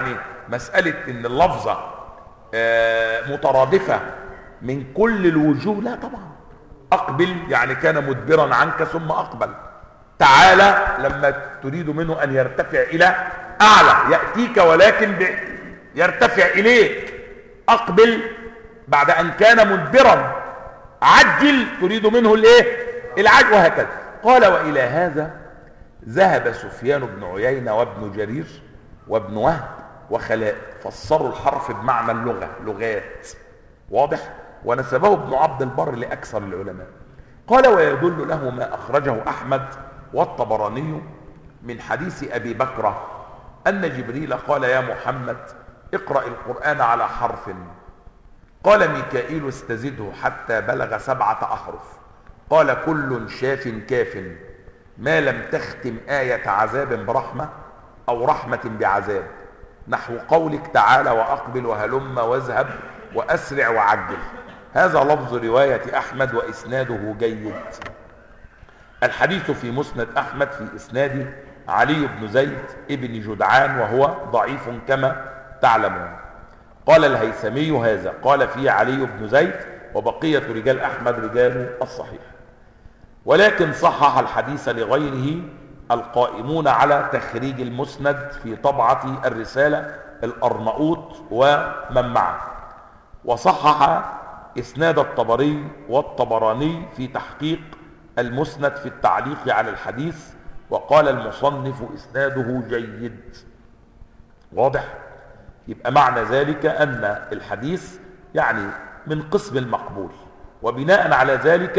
مسألة ان اللفظة مترادفة من كل الوجوه، لا طبعا. اقبل يعني كان مدبرا عنك ثم اقبل. تعالى لما تريد منه ان يرتفع الى اعلى يأتيك ولكن يرتفع اليك. اقبل بعد ان كان مدبرا. عجل تريد منه الايه؟ العجل، وهكذا. قال والى هذا ذهب سفيان بن عيينة وابن جرير وابن وهب وخلاء، فسروا الحرف بمعنى اللغة، لغات، واضح. ونسبه ابن عبد البر لأكثر العلماء. قال ويدل له ما أخرجه أحمد والطبراني من حديث أبي بكرة أن جبريل قال يا محمد اقرأ القرآن على حرف. قال ميكائيل استزده حتى بلغ 7 أحرف. قال كل شاف كاف ما لم تختم آية عذاب برحمة أو رحمة بعذاب، نحو قولك تعالى وأقبل وهلم واذهب وأسرع وعجل. هذا لفظ رواية أحمد وإسناده جيد. الحديث في مسند أحمد في إسناده علي بن زيد ابن جدعان وهو ضعيف كما تعلمون. قال الهيثمي هذا قال فيه علي بن زيد وبقية رجال أحمد رجال الصحيح، ولكن صحح الحديث لغيره القائمون على تخريج المسند في طبعة الرسالة الأرناؤوط ومن معه، وصحح إسناد الطبري والطبراني في تحقيق المسند في التعليق على الحديث، وقال المصنف إسناده جيد. واضح؟ يبقى معنى ذلك أن الحديث يعني من قسم المقبول، وبناء على ذلك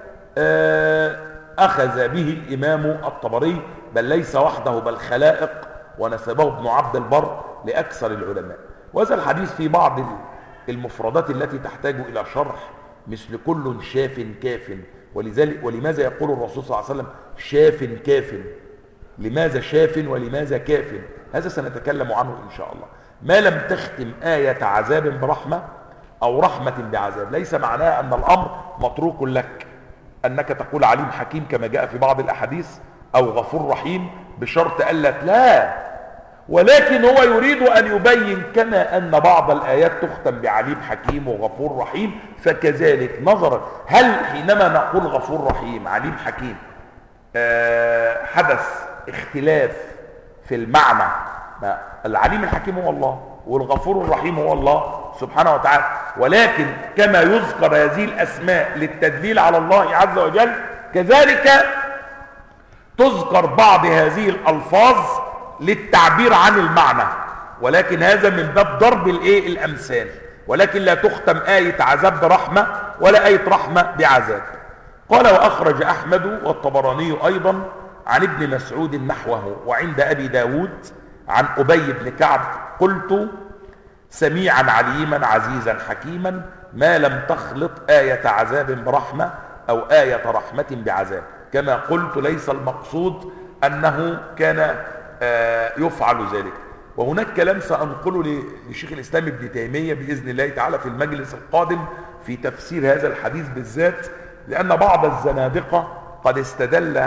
أخذ به الإمام الطبري، بل ليس وحده بل خلائق، ونسبه ابن عبد البر لأكثر العلماء. وهذا الحديث في بعض المفردات التي تحتاج إلى شرح، مثل كل شاف كاف. ولماذا يقول الرسول صلى الله عليه وسلم شاف كاف؟ لماذا شاف ولماذا كاف؟ هذا سنتكلم عنه إن شاء الله. ما لم تختم آية عذاب برحمة أو رحمة بعذاب، ليس معناه أن الأمر متروك لك، أنك تقول عليم حكيم كما جاء في بعض الأحاديث، أو غفور رحيم بشرط ألا، لا، ولكن هو يريد أن يبين كما أن بعض الآيات تختم بعليم حكيم وغفور رحيم، فكذلك نظرا هل حينما نقول غفور رحيم عليم حكيم حدث اختلاف في المعنى؟ العليم الحكيم هو الله، والغفور الرحيم هو الله سبحانه وتعالى، ولكن كما يذكر هذه الأسماء للتدليل على الله عز وجل، كذلك تذكر بعض هذه الألفاظ للتعبير عن المعنى، ولكن هذا من باب ضرب الأمثال، ولكن لا تختم آية عذاب برحمة ولا آية رحمة بعذاب. قال وأخرج أحمد والطبراني أيضا عن ابن مسعود نحوه، وعند أبي داود عن أبي بن كعب قلت سميعا عليما عزيزا حكيما ما لم تخلط آية عذاب برحمة أو آية رحمة بعذاب، كما قلت ليس المقصود أنه كان يفعل ذلك. وهناك كلام سأنقله لشيخ الإسلام ابن تيمية بإذن الله تعالى في المجلس القادم في تفسير هذا الحديث بالذات، لأن بعض الزنادقة قد استدل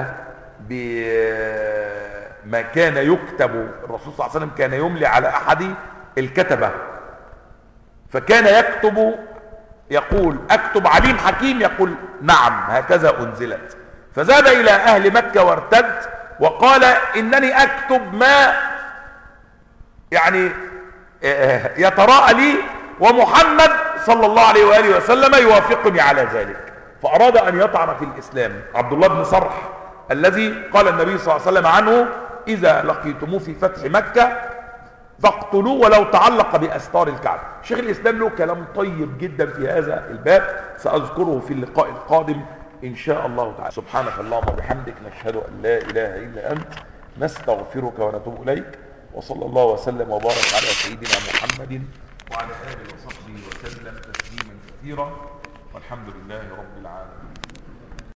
بما كان يكتب. الرسول صلى الله عليه وسلم كان يملي على أحد الكتبة، فكان يكتب يقول أكتب عليم حكيم، يقول نعم هكذا أنزلت، فذهب إلى أهل مكة وارتد وقال إنني أكتب ما يعني يتراءى لي، ومحمد صلى الله عليه وآله وسلم يوافقني على ذلك، فأراد أن يطعن في الإسلام. عبد الله بن صرح الذي قال النبي صلى الله عليه وسلم عنه إذا لقيتموه في فتح مكة فاقتلوه ولو تعلق بأستار الكعبة. شيخ الإسلام له كلام طيب جدا في هذا الباب سأذكره في اللقاء القادم إن شاء الله تعالى. سبحانك اللهم وبحمدك نشهد أن لا إله إلا أنت نستغفرك ونتوب إليك، وصلى الله وسلم وبارك على سيدنا محمد وعلى آله وصحبه وسلم تسليما كثيرا، والحمد لله رب العالمين.